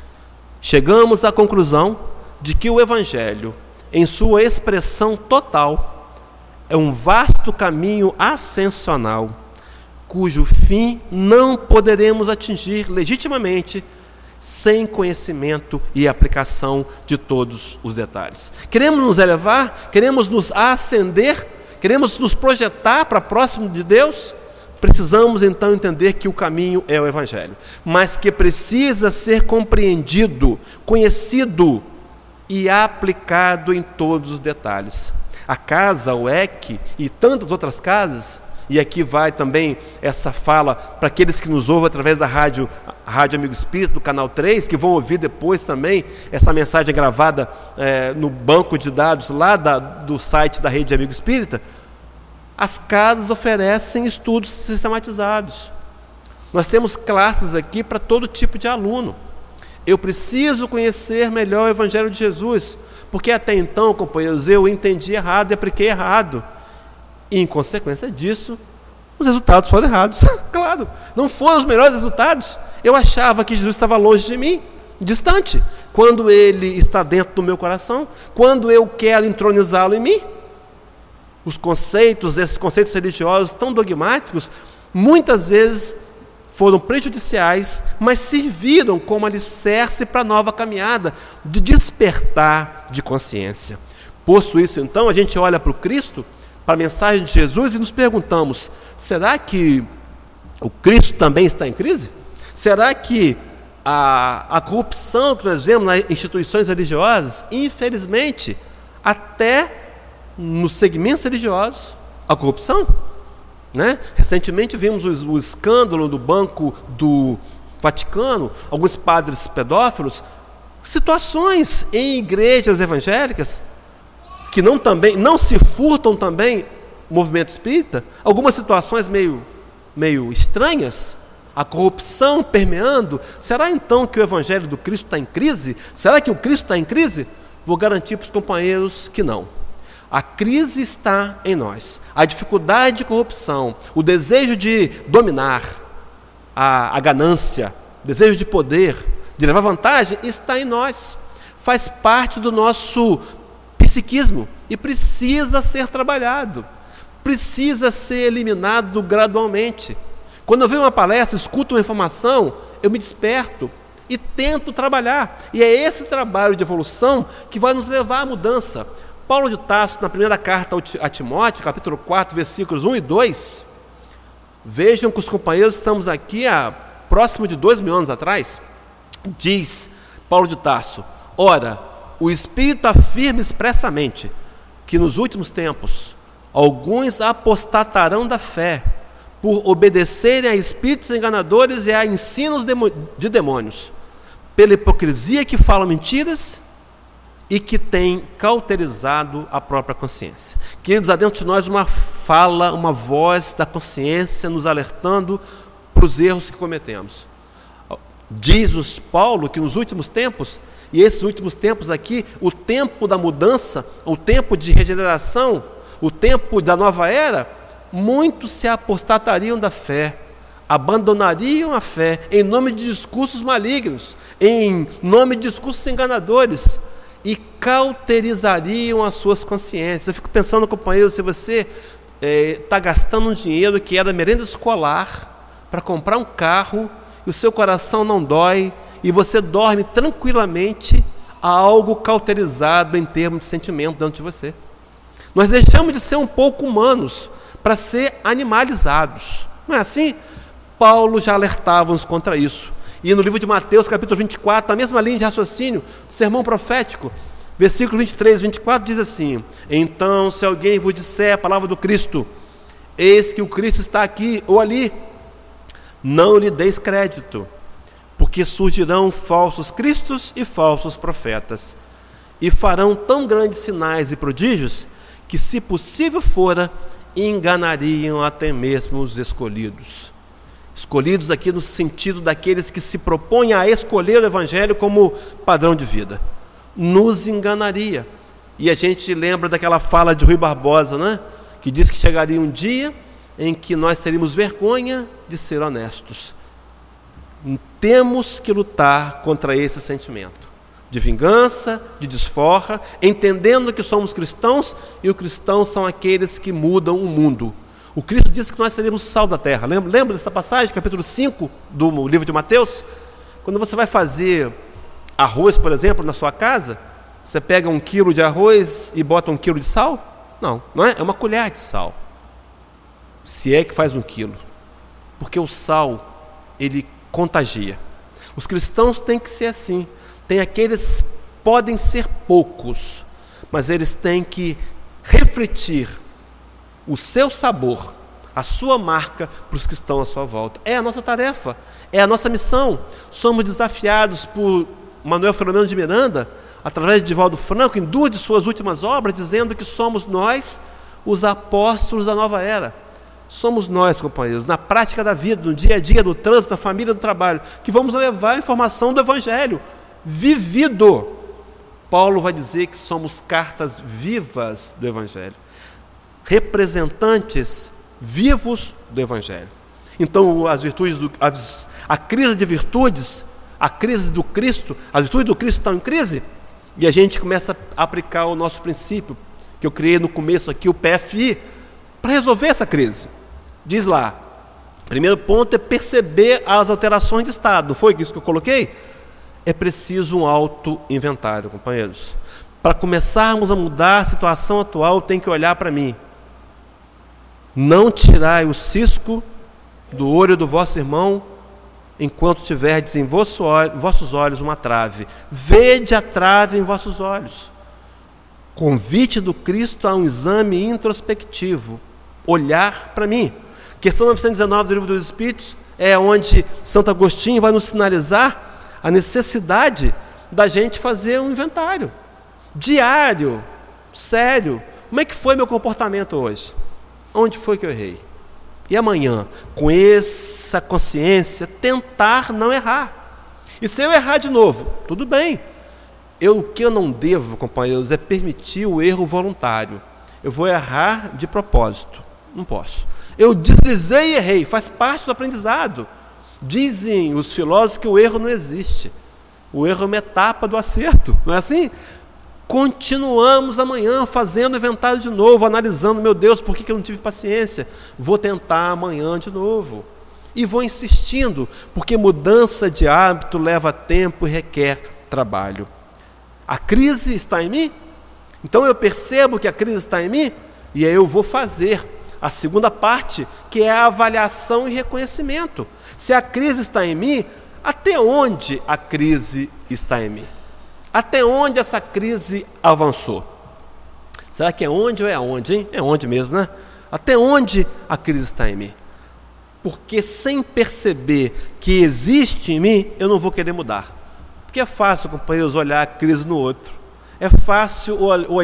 Chegamos à conclusão de que o Evangelho, em sua expressão total, é um vasto caminho ascensional, cujo fim não poderemos atingir legitimamente sem conhecimento e aplicação de todos os detalhes. Queremos nos elevar? Queremos nos ascender? Queremos nos projetar para próximo de Deus? Precisamos então entender que o caminho é o Evangelho, mas que precisa ser compreendido, conhecido e aplicado em todos os detalhes. A casa, o E C e tantas outras casas, e aqui vai também essa fala para aqueles que nos ouvem através da rádio, rádio Amigo Espírita, do canal três, que vão ouvir depois também essa mensagem gravada é, no banco de dados lá da, do site da Rede Amigo Espírita. As casas oferecem estudos sistematizados. Nós temos classes aqui para todo tipo de aluno. Eu preciso conhecer melhor o Evangelho de Jesus, porque até então, companheiros, eu entendi errado e apliquei errado. E, em consequência disso, os resultados foram errados. Claro, não foram os melhores resultados. Eu achava que Jesus estava longe de mim, distante. Quando Ele está dentro do meu coração, quando eu quero entronizá-lo em mim, os conceitos, esses conceitos religiosos tão dogmáticos, muitas vezes foram prejudiciais, mas serviram como alicerce para a nova caminhada de despertar de consciência. Posto isso, então, a gente olha para o Cristo, para a mensagem de Jesus e nos perguntamos, será que o Cristo também está em crise? Será que a, a corrupção que nós vemos nas instituições religiosas, infelizmente, até nos segmentos religiosos, a corrupção, né? Recentemente vimos o, o escândalo do Banco do Vaticano, alguns padres pedófilos, situações em igrejas evangélicas que não, também, não se furtam também movimento espírita, algumas situações meio, meio estranhas, a corrupção permeando. Será então que o Evangelho do Cristo está em crise? Será que o Cristo está em crise? Vou garantir para os companheiros que não. A crise está em nós. A dificuldade de corrupção, o desejo de dominar, a, a ganância, o desejo de poder, de levar vantagem, está em nós. Faz parte do nosso psiquismo e precisa ser trabalhado, precisa ser eliminado gradualmente. Quando eu vejo uma palestra, escuto uma informação, eu me desperto e tento trabalhar, e é esse trabalho de evolução que vai nos levar à mudança. Paulo de Tarso, na primeira carta a Timóteo, capítulo quatro, versículos um e dois, vejam que os companheiros estamos aqui há próximo de dois mil anos atrás, diz Paulo de Tarso, ora, o Espírito afirma expressamente que nos últimos tempos alguns apostatarão da fé por obedecerem a espíritos enganadores e a ensinos de demônios, pela hipocrisia que falam mentiras e que tem cauterizado a própria consciência. Queridos, há dentro de nós uma fala, uma voz da consciência nos alertando para os erros que cometemos. Diz-nos Paulo que nos últimos tempos, e esses últimos tempos aqui, o tempo da mudança, o tempo de regeneração, o tempo da nova era, muitos se apostatariam da fé, abandonariam a fé em nome de discursos malignos, em nome de discursos enganadores, e cauterizariam as suas consciências. Eu fico pensando, companheiro, se você está é, gastando um dinheiro que é da merenda escolar para comprar um carro e o seu coração não dói e você dorme tranquilamente, há algo cauterizado em termos de sentimento dentro de você. Nós deixamos de ser um pouco humanos para ser animalizados. Não é assim? Paulo já alertava-nos contra isso. E no livro de Mateus, capítulo vinte e quatro, a mesma linha de raciocínio, sermão profético, versículo vinte e três, vinte e quatro, diz assim: então, se alguém vos disser a palavra do Cristo, eis que o Cristo está aqui ou ali, Não lhe deis crédito, porque surgirão falsos cristos e falsos profetas, e farão tão grandes sinais e prodígios, que, se possível fora, enganariam até mesmo os escolhidos. Escolhidos aqui no sentido daqueles que se propõem a escolher o Evangelho como padrão de vida. Nos enganaria. E a gente lembra daquela fala de Rui Barbosa, né? Que diz que chegaria um dia em que nós teríamos vergonha de ser honestos. Temos que lutar contra esse sentimento de vingança, de desforra, entendendo que somos cristãos, e os cristãos são aqueles que mudam o mundo. O Cristo disse que nós seríamos sal da terra. Lembra, lembra dessa passagem, capítulo cinco do livro de Mateus? Quando você vai fazer arroz, por exemplo, na sua casa, você pega um quilo de arroz e bota um quilo de sal? Não, não é? É uma colher de sal. Se é que faz um quilo. Porque o sal, ele contagia. Os cristãos têm que ser assim. Tem aqueles, podem ser poucos, mas eles têm que refletir o seu sabor, a sua marca para os que estão à sua volta. É a nossa tarefa, é a nossa missão. Somos desafiados por Manuel Filomeno de Miranda, através de Divaldo Franco, em duas de suas últimas obras, dizendo que somos nós os apóstolos da nova era. Somos nós, companheiros, na prática da vida, no dia a dia, no trânsito, na família, no trabalho, que vamos levar a informação do Evangelho vivido. Paulo vai dizer que somos cartas vivas do Evangelho, representantes vivos do Evangelho. Então, as virtudes, do, as, a crise de virtudes, a crise do Cristo, as virtudes do Cristo estão em crise, e a gente começa a aplicar o nosso princípio, que eu criei no começo aqui, o P F I, para resolver essa crise. Diz lá, primeiro ponto é perceber as alterações de estado. Não foi isso que eu coloquei? É preciso um auto-inventário, companheiros. Para começarmos a mudar a situação atual, tem que olhar para mim. Não tirai o cisco do olho do vosso irmão, enquanto tiverdes em vosso olho, vossos olhos uma trave. Vede a trave em vossos olhos. Convite do Cristo a um exame introspectivo. Olhar para mim. Questão novecentos e dezenove do Livro dos Espíritos é onde Santo Agostinho vai nos sinalizar a necessidade da gente fazer um inventário diário, sério. Como é que foi meu comportamento hoje? Onde foi que eu errei? E amanhã, com essa consciência, tentar não errar. E se eu errar de novo, tudo bem. Eu, o que eu não devo, companheiros, é permitir o erro voluntário. Eu vou errar de propósito. Não posso. Eu deslizei e errei, faz parte do aprendizado. Dizem os filósofos que o erro não existe. O erro é uma etapa do acerto, não é assim? Continuamos amanhã fazendo o inventário de novo, analisando, meu Deus, por que que eu não tive paciência? Vou tentar amanhã de novo. E vou insistindo, porque mudança de hábito leva tempo e requer trabalho. A crise está em mim? Então eu percebo que a crise está em mim, e aí eu vou fazer a segunda parte, que é a avaliação e reconhecimento. Se a crise está em mim, até onde a crise está em mim? Até onde essa crise avançou? Será que é onde ou é aonde, hein? É onde mesmo, né? Até onde a crise está em mim? Porque sem perceber que existe em mim, eu não vou querer mudar. Porque é fácil, companheiros, olhar a crise no outro. É fácil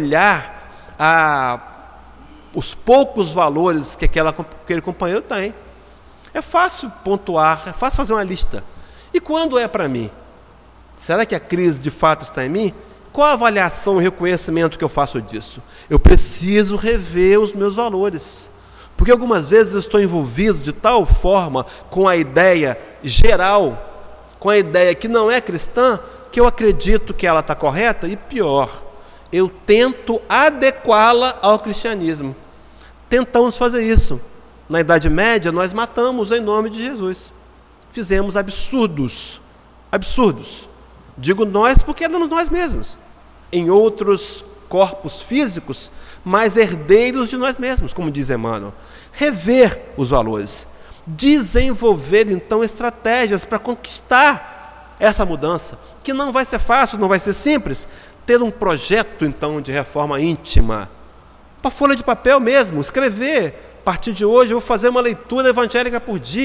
olhar a os poucos valores que aquela, aquele companheiro tem. É fácil pontuar, é fácil fazer uma lista. E quando é para mim? Será que a crise de fato está em mim? Qual a avaliação e reconhecimento que eu faço disso? Eu preciso rever os meus valores. Porque algumas vezes eu estou envolvido de tal forma com a ideia geral, com a ideia que não é cristã, que eu acredito que ela está correta, e pior, eu tento adequá-la ao cristianismo. Tentamos fazer isso. Na Idade Média, nós matamos em nome de Jesus. Fizemos absurdos. Absurdos. Digo nós porque éramos nós mesmos. Em outros corpos físicos, mas herdeiros de nós mesmos, como diz Emmanuel. Rever os valores. Desenvolver, então, estratégias para conquistar essa mudança, que não vai ser fácil, não vai ser simples. Ter um projeto, então, de reforma íntima. Para folha de papel mesmo, escrever. A partir de hoje eu vou fazer uma leitura evangélica por dia.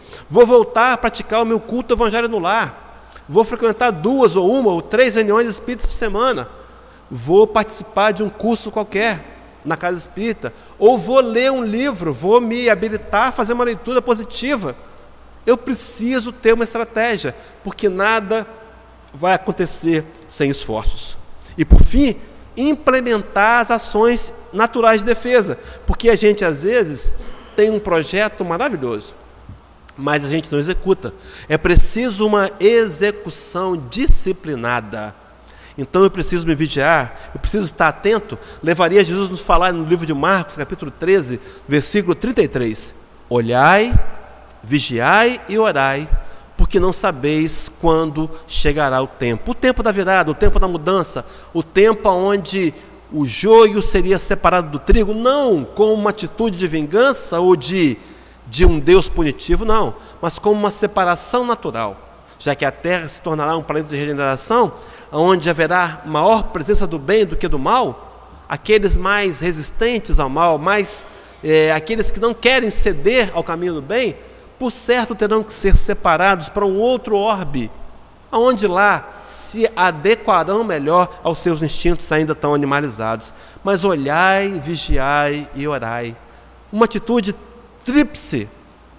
Vou voltar a praticar o meu culto do evangelho no lar. Vou frequentar duas ou uma ou três reuniões espíritas por semana. Vou participar de um curso qualquer na casa espírita. Ou vou ler um livro, vou me habilitar a fazer uma leitura positiva. Eu preciso ter uma estratégia, porque nada vai acontecer sem esforços. E por fim, implementar as ações naturais de defesa, porque a gente às vezes tem um projeto maravilhoso, mas a gente não executa. É preciso uma execução disciplinada. Então eu preciso me vigiar, eu preciso estar atento. Levaria Jesus nos falar no livro de Marcos, capítulo treze, versículo trinta e três: olhai, vigiai e orai, porque não sabeis quando chegará o tempo. O tempo da virada, o tempo da mudança, o tempo onde o joio seria separado do trigo, não com uma atitude de vingança ou de, de um Deus punitivo, não, mas como uma separação natural, já que a terra se tornará um planeta de regeneração, onde haverá maior presença do bem do que do mal. Aqueles mais resistentes ao mal, mais, é, aqueles que não querem ceder ao caminho do bem, por certo terão que ser separados para um outro orbe, aonde lá se adequarão melhor aos seus instintos ainda tão animalizados. Mas olhai, vigiai e orai. Uma atitude tríplice: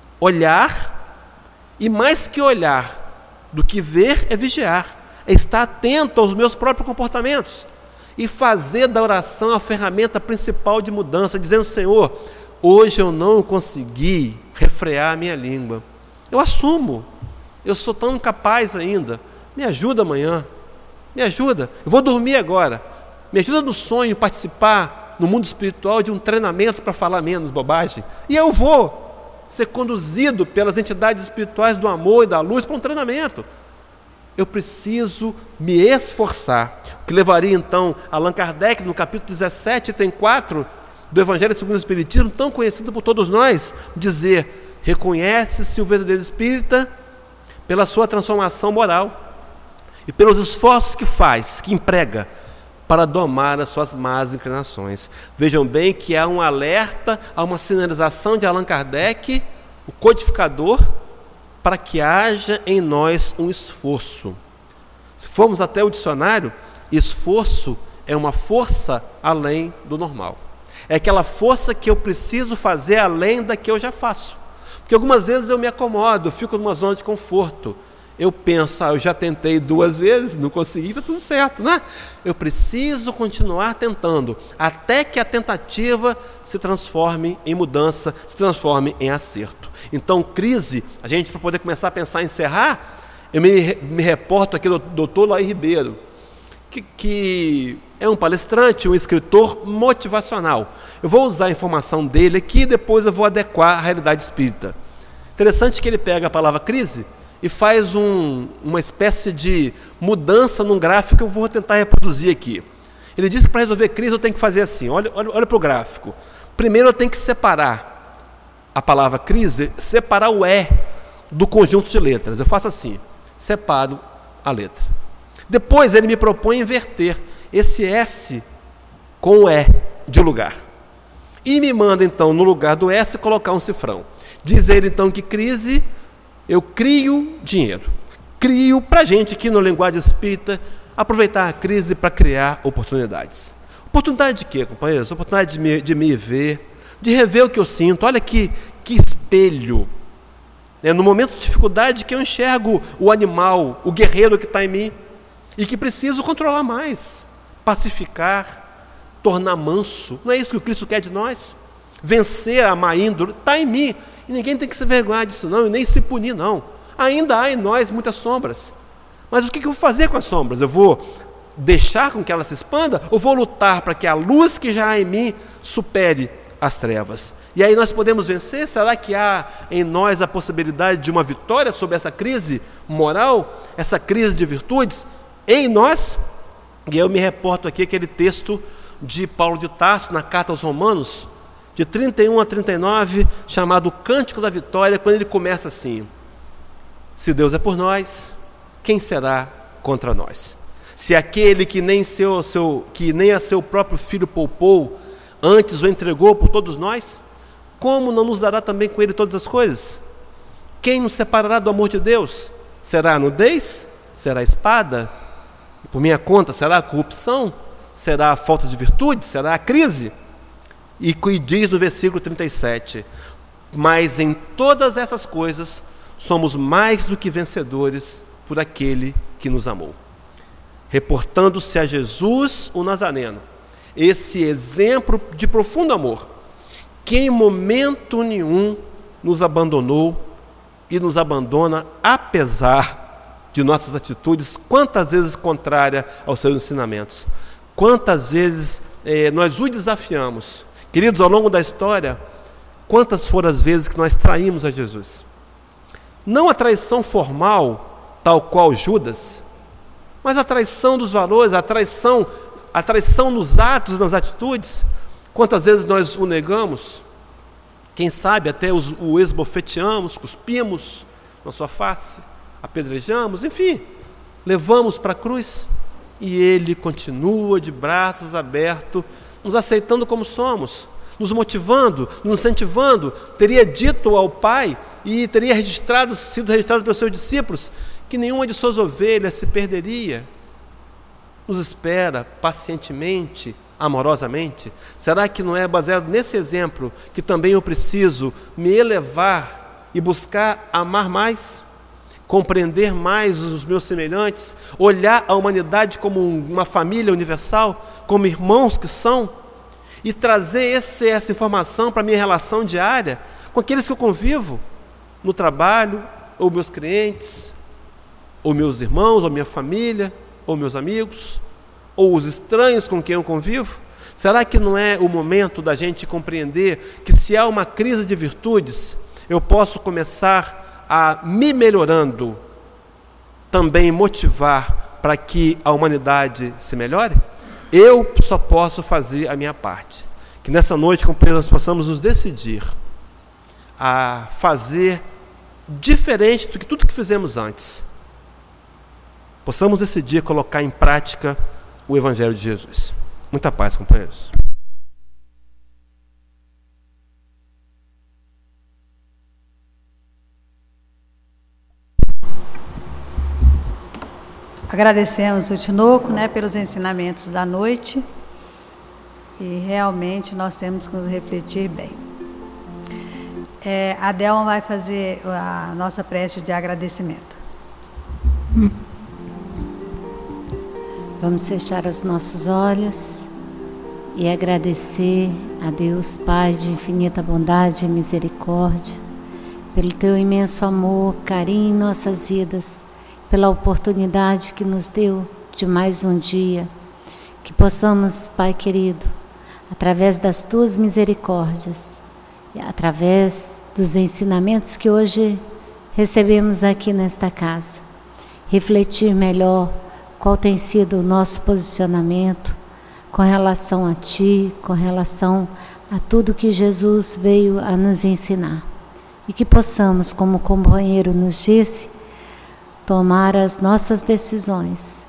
olhar, e mais que olhar, do que ver é vigiar, é estar atento aos meus próprios comportamentos e fazer da oração a ferramenta principal de mudança, dizendo: Senhor, hoje eu não consegui refrear a minha língua. Eu assumo, eu sou tão incapaz ainda. Me ajuda amanhã, me ajuda. Eu vou dormir agora. Me ajuda no sonho participar no mundo espiritual de um treinamento para falar menos bobagem. E eu vou ser conduzido pelas entidades espirituais do amor e da luz para um treinamento. Eu preciso me esforçar. O que levaria então Allan Kardec, no capítulo dezessete, item quatro, do Evangelho segundo o Espiritismo, tão conhecido por todos nós, dizer: reconhece-se o verdadeiro espírita pela sua transformação moral e pelos esforços que faz, que emprega, para domar as suas más inclinações. Vejam bem que há um alerta, há uma sinalização de Allan Kardec, o codificador, para que haja em nós um esforço. Se formos até o dicionário, esforço é uma força além do normal. É aquela força que eu preciso fazer além da que eu já faço. Porque algumas vezes eu me acomodo, eu fico numa zona de conforto. Eu penso: ah, eu já tentei duas vezes, não consegui, está tudo certo, né? Eu preciso continuar tentando, até que a tentativa se transforme em mudança, se transforme em acerto. Então, crise, a gente, para poder começar a pensar em encerrar, eu me, me reporto aqui do doutor Laí Ribeiro, que, que é um palestrante, um escritor motivacional. Eu vou usar a informação dele aqui e depois eu vou adequar à realidade espírita. Interessante que ele pega a palavra crise e faz um, uma espécie de mudança num gráfico que eu vou tentar reproduzir aqui. Ele diz que para resolver crise eu tenho que fazer assim: olha, olha, olha para o gráfico. Primeiro eu tenho que separar a palavra crise, separar o E do conjunto de letras. Eu faço assim, separo a letra. Depois ele me propõe inverter esse S com o E de lugar. E me manda então, no lugar do S, colocar um cifrão. Diz ele então que crise, eu crio dinheiro. Crio para a gente aqui no Linguagem Espírita aproveitar a crise para criar oportunidades. Oportunidade de quê, companheiros? Oportunidade de me, de me ver, de rever o que eu sinto. Olha que, que espelho. É no momento de dificuldade que eu enxergo o animal, o guerreiro que está em mim e que preciso controlar mais, pacificar, tornar manso. Não é isso que o Cristo quer de nós? Vencer a má índole está em mim. E ninguém tem que se vergonhar disso não, e nem se punir não. Ainda há em nós muitas sombras. Mas o que eu vou fazer com as sombras? Eu vou deixar com que ela se expanda ou vou lutar para que a luz que já há em mim supere as trevas? E aí nós podemos vencer? Será que há em nós a possibilidade de uma vitória sobre essa crise moral, essa crise de virtudes em nós? E eu me reporto aqui aquele texto de Paulo de Tarso, na carta aos Romanos, de trinta e um a trinta e nove, chamado Cântico da Vitória, quando ele começa assim: se Deus é por nós, quem será contra nós? Se aquele que nem, seu, seu, que nem a seu próprio filho poupou, antes o entregou por todos nós, como não nos dará também com ele todas as coisas? Quem nos separará do amor de Deus? Será a nudez? Será a espada? Por minha conta, será a corrupção? Será a falta de virtude? Será a crise? E diz no versículo trinta e sete, mas em todas essas coisas somos mais do que vencedores por aquele que nos amou. Reportando-se a Jesus, o Nazareno, esse exemplo de profundo amor, que em momento nenhum nos abandonou e nos abandona apesar de nossas atitudes, quantas vezes contrárias aos seus ensinamentos, quantas vezes eh, nós o desafiamos. Queridos, ao longo da história, quantas foram as vezes que nós traímos a Jesus? Não a traição formal, tal qual Judas, mas a traição dos valores, a traição, a traição nos atos e nas atitudes. Quantas vezes nós o negamos? Quem sabe até os, o esbofeteamos, cuspimos na sua face, apedrejamos, enfim, levamos para a cruz e ele continua de braços abertos, nos aceitando como somos, nos motivando, nos incentivando. Teria dito ao Pai e teria registrado, sido registrado pelos seus discípulos, que nenhuma de suas ovelhas se perderia. Nos espera pacientemente, amorosamente. Será que não é baseado nesse exemplo que também eu preciso me elevar e buscar amar mais, compreender mais os meus semelhantes, olhar a humanidade como uma família universal, como irmãos que são, e trazer esse, essa informação para a minha relação diária com aqueles que eu convivo no trabalho, ou meus clientes, ou meus irmãos, ou minha família, ou meus amigos, ou os estranhos com quem eu convivo? Será que não é o momento da gente compreender que, se há uma crise de virtudes, eu posso começar a me melhorando, também motivar para que a humanidade se melhore? Eu só posso fazer a minha parte. Que nessa noite, companheiros, nós possamos nos decidir a fazer diferente do que tudo que fizemos antes. Possamos decidir colocar em prática o Evangelho de Jesus. Muita paz, companheiros. Agradecemos o Tinoco, né, pelos ensinamentos da noite, e realmente nós temos que nos refletir bem. É, a Delma vai fazer a nossa prece de agradecimento. Vamos fechar os nossos olhos e agradecer a Deus, Pai de infinita bondade e misericórdia, pelo Teu imenso amor, carinho em nossas vidas, pela oportunidade que nos deu de mais um dia, que possamos, Pai querido, através das Tuas misericórdias, através dos ensinamentos que hoje recebemos aqui nesta casa, refletir melhor qual tem sido o nosso posicionamento com relação a Ti, com relação a tudo que Jesus veio a nos ensinar. E que possamos, como o companheiro nos disse, tomar as nossas decisões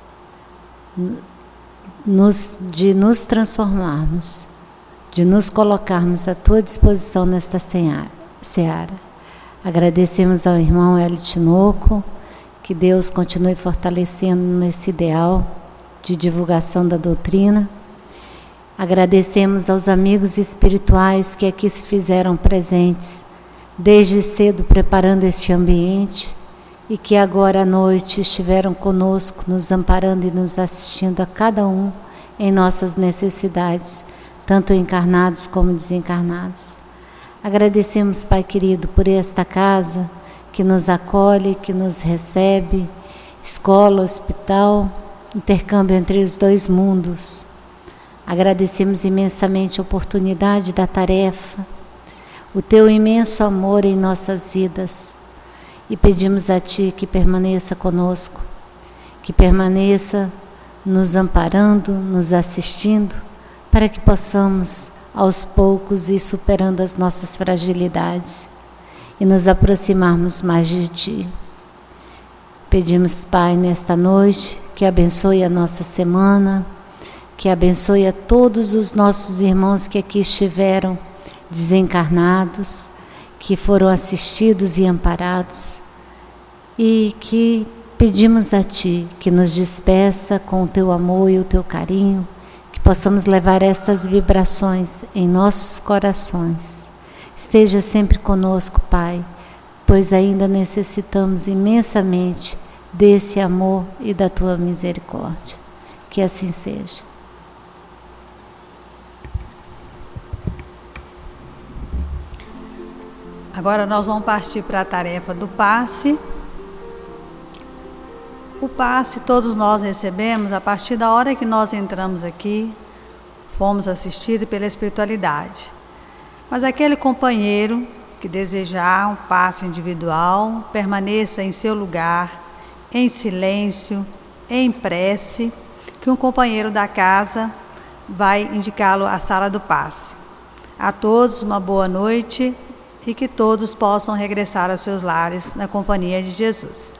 nos, de nos transformarmos, de nos colocarmos à Tua disposição nesta seara. Agradecemos ao irmão Hélio Tinoco, que Deus continue fortalecendo nesse ideal de divulgação da doutrina. Agradecemos aos amigos espirituais que aqui se fizeram presentes, desde cedo preparando este ambiente, e que agora à noite estiveram conosco, nos amparando e nos assistindo a cada um em nossas necessidades, tanto encarnados como desencarnados. Agradecemos, Pai querido, por esta casa que nos acolhe, que nos recebe, escola, hospital, intercâmbio entre os dois mundos. Agradecemos imensamente a oportunidade da tarefa, o Teu imenso amor em nossas vidas, e pedimos a Ti que permaneça conosco, que permaneça nos amparando, nos assistindo, para que possamos aos poucos ir superando as nossas fragilidades e nos aproximarmos mais de Ti. Pedimos, Pai, nesta noite, que abençoe a nossa semana, que abençoe a todos os nossos irmãos que aqui estiveram desencarnados, que foram assistidos e amparados, e que pedimos a Ti que nos despeça com o Teu amor e o Teu carinho, que possamos levar estas vibrações em nossos corações. Esteja sempre conosco, Pai, pois ainda necessitamos imensamente desse amor e da Tua misericórdia. Que assim seja. Agora nós vamos partir para a tarefa do passe. O passe todos nós recebemos a partir da hora que nós entramos aqui, fomos assistidos pela espiritualidade. Mas aquele companheiro que desejar um passe individual, permaneça em seu lugar, em silêncio, em prece, que um companheiro da casa vai indicá-lo à sala do passe. A todos uma boa noite e que todos possam regressar aos seus lares na companhia de Jesus.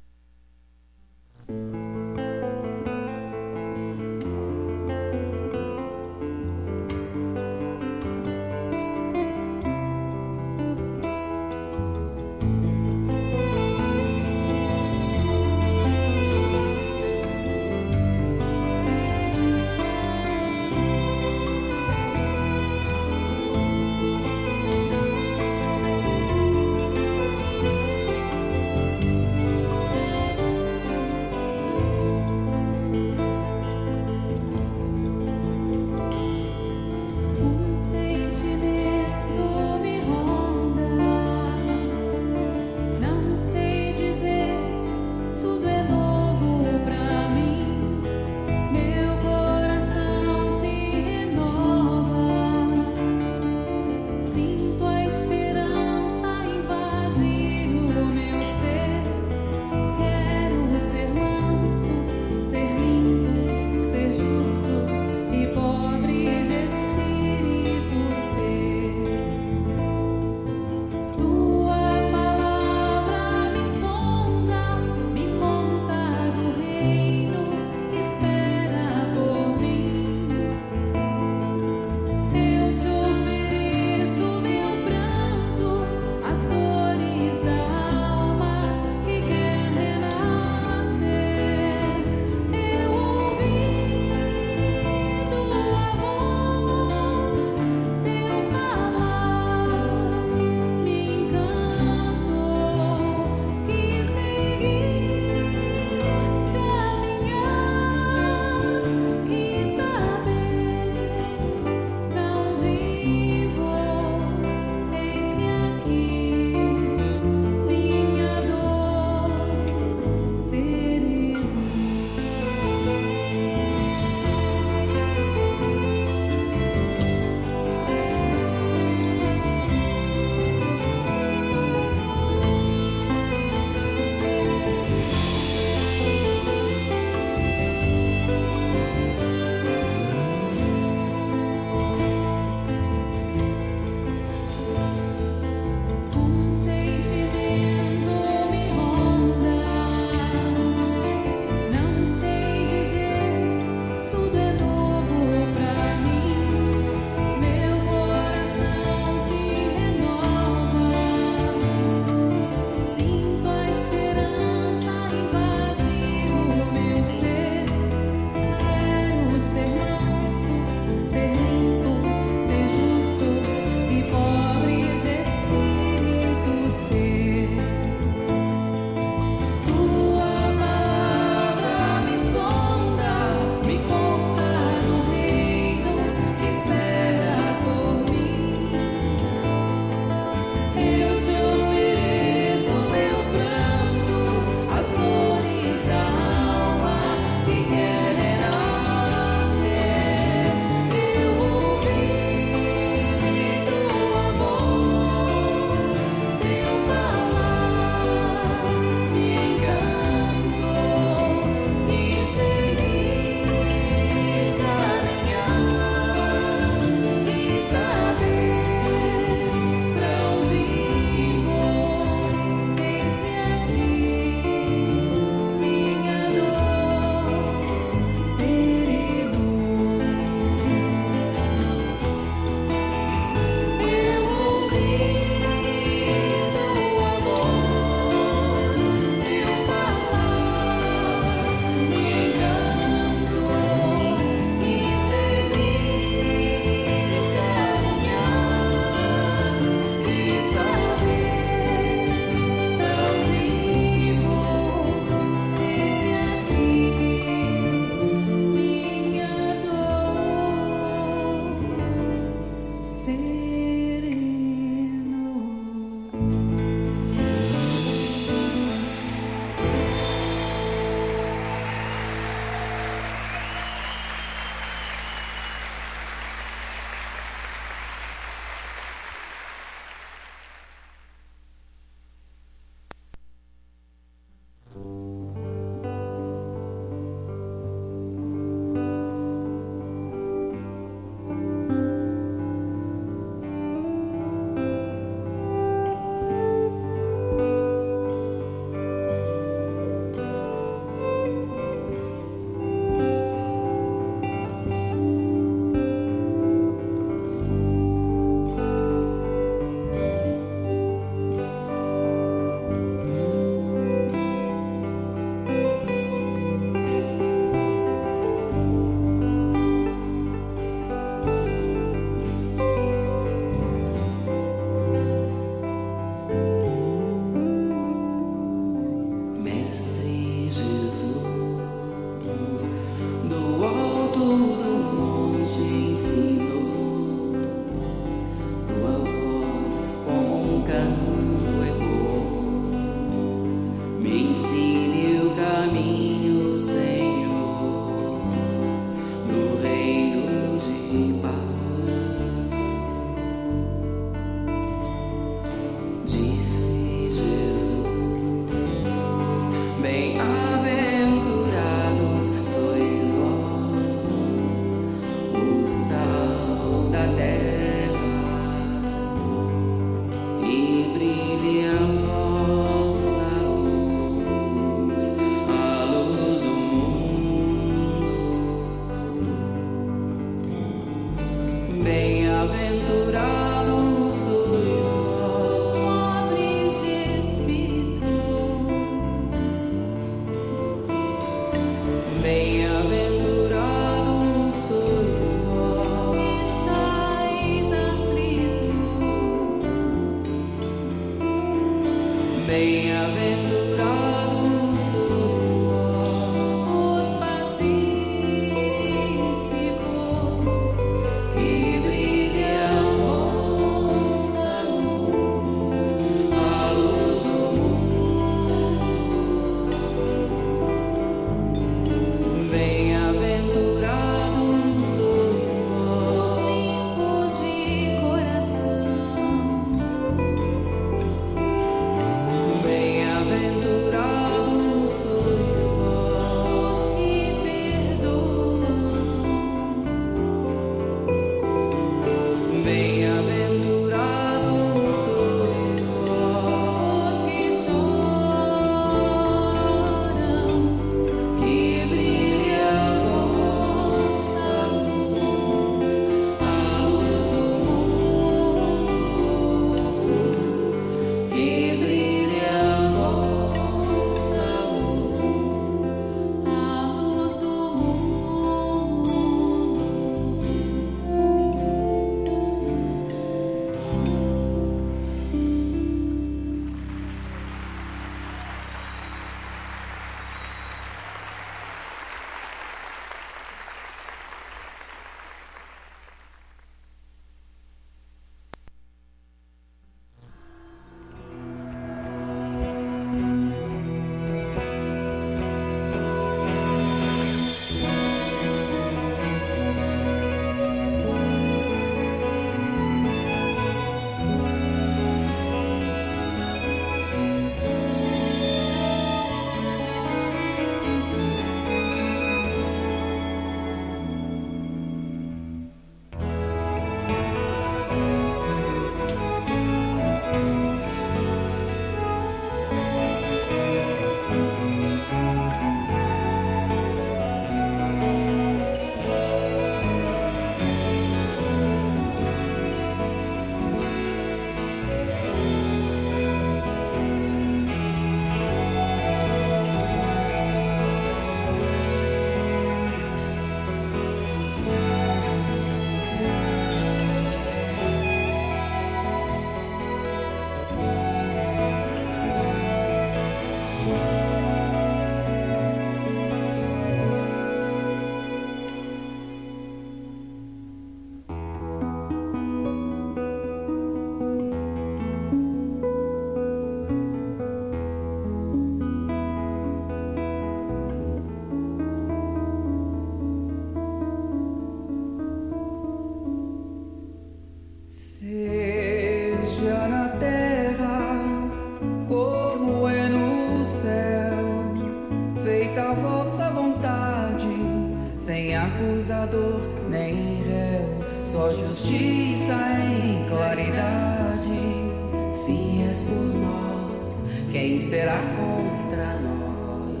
feita a vossa vontade, sem acusador nem réu, só justiça em claridade. Se és por nós, quem será contra nós?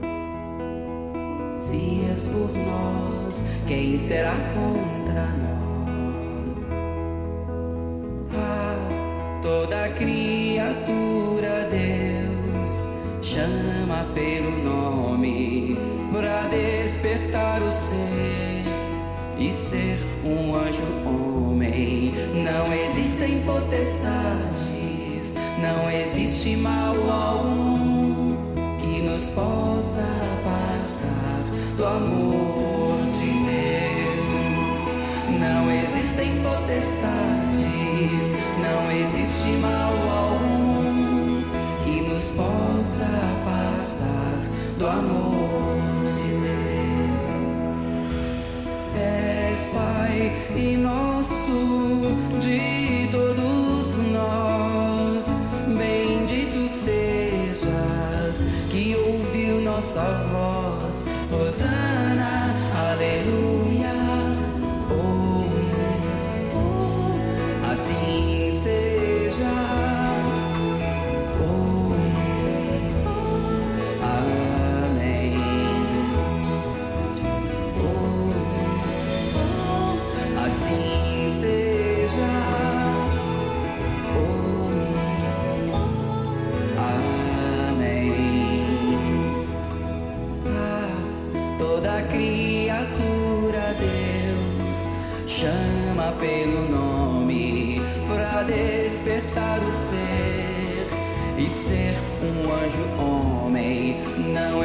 Se és por nós, quem será contra nós? Ah, toda criatura Deus chama pelo nome, pra despertar o ser e ser um anjo homem. Não existem potestades, não existe mal algum que nos possa apartar do amor de Deus. Não existem potestades, não existe mal algum que nos possa apartar do amor de Deus. És Pai e nosso de todos nós, bendito sejas que ouviu nossa voz. Hosana, aleluia, oh, oh, assim seja, oh, oh, amém, oh, oh, assim seja, oh, oh, amém. Toda criatura Deus chama pelo nome, pra despertar o ser e ser um anjo homem. Não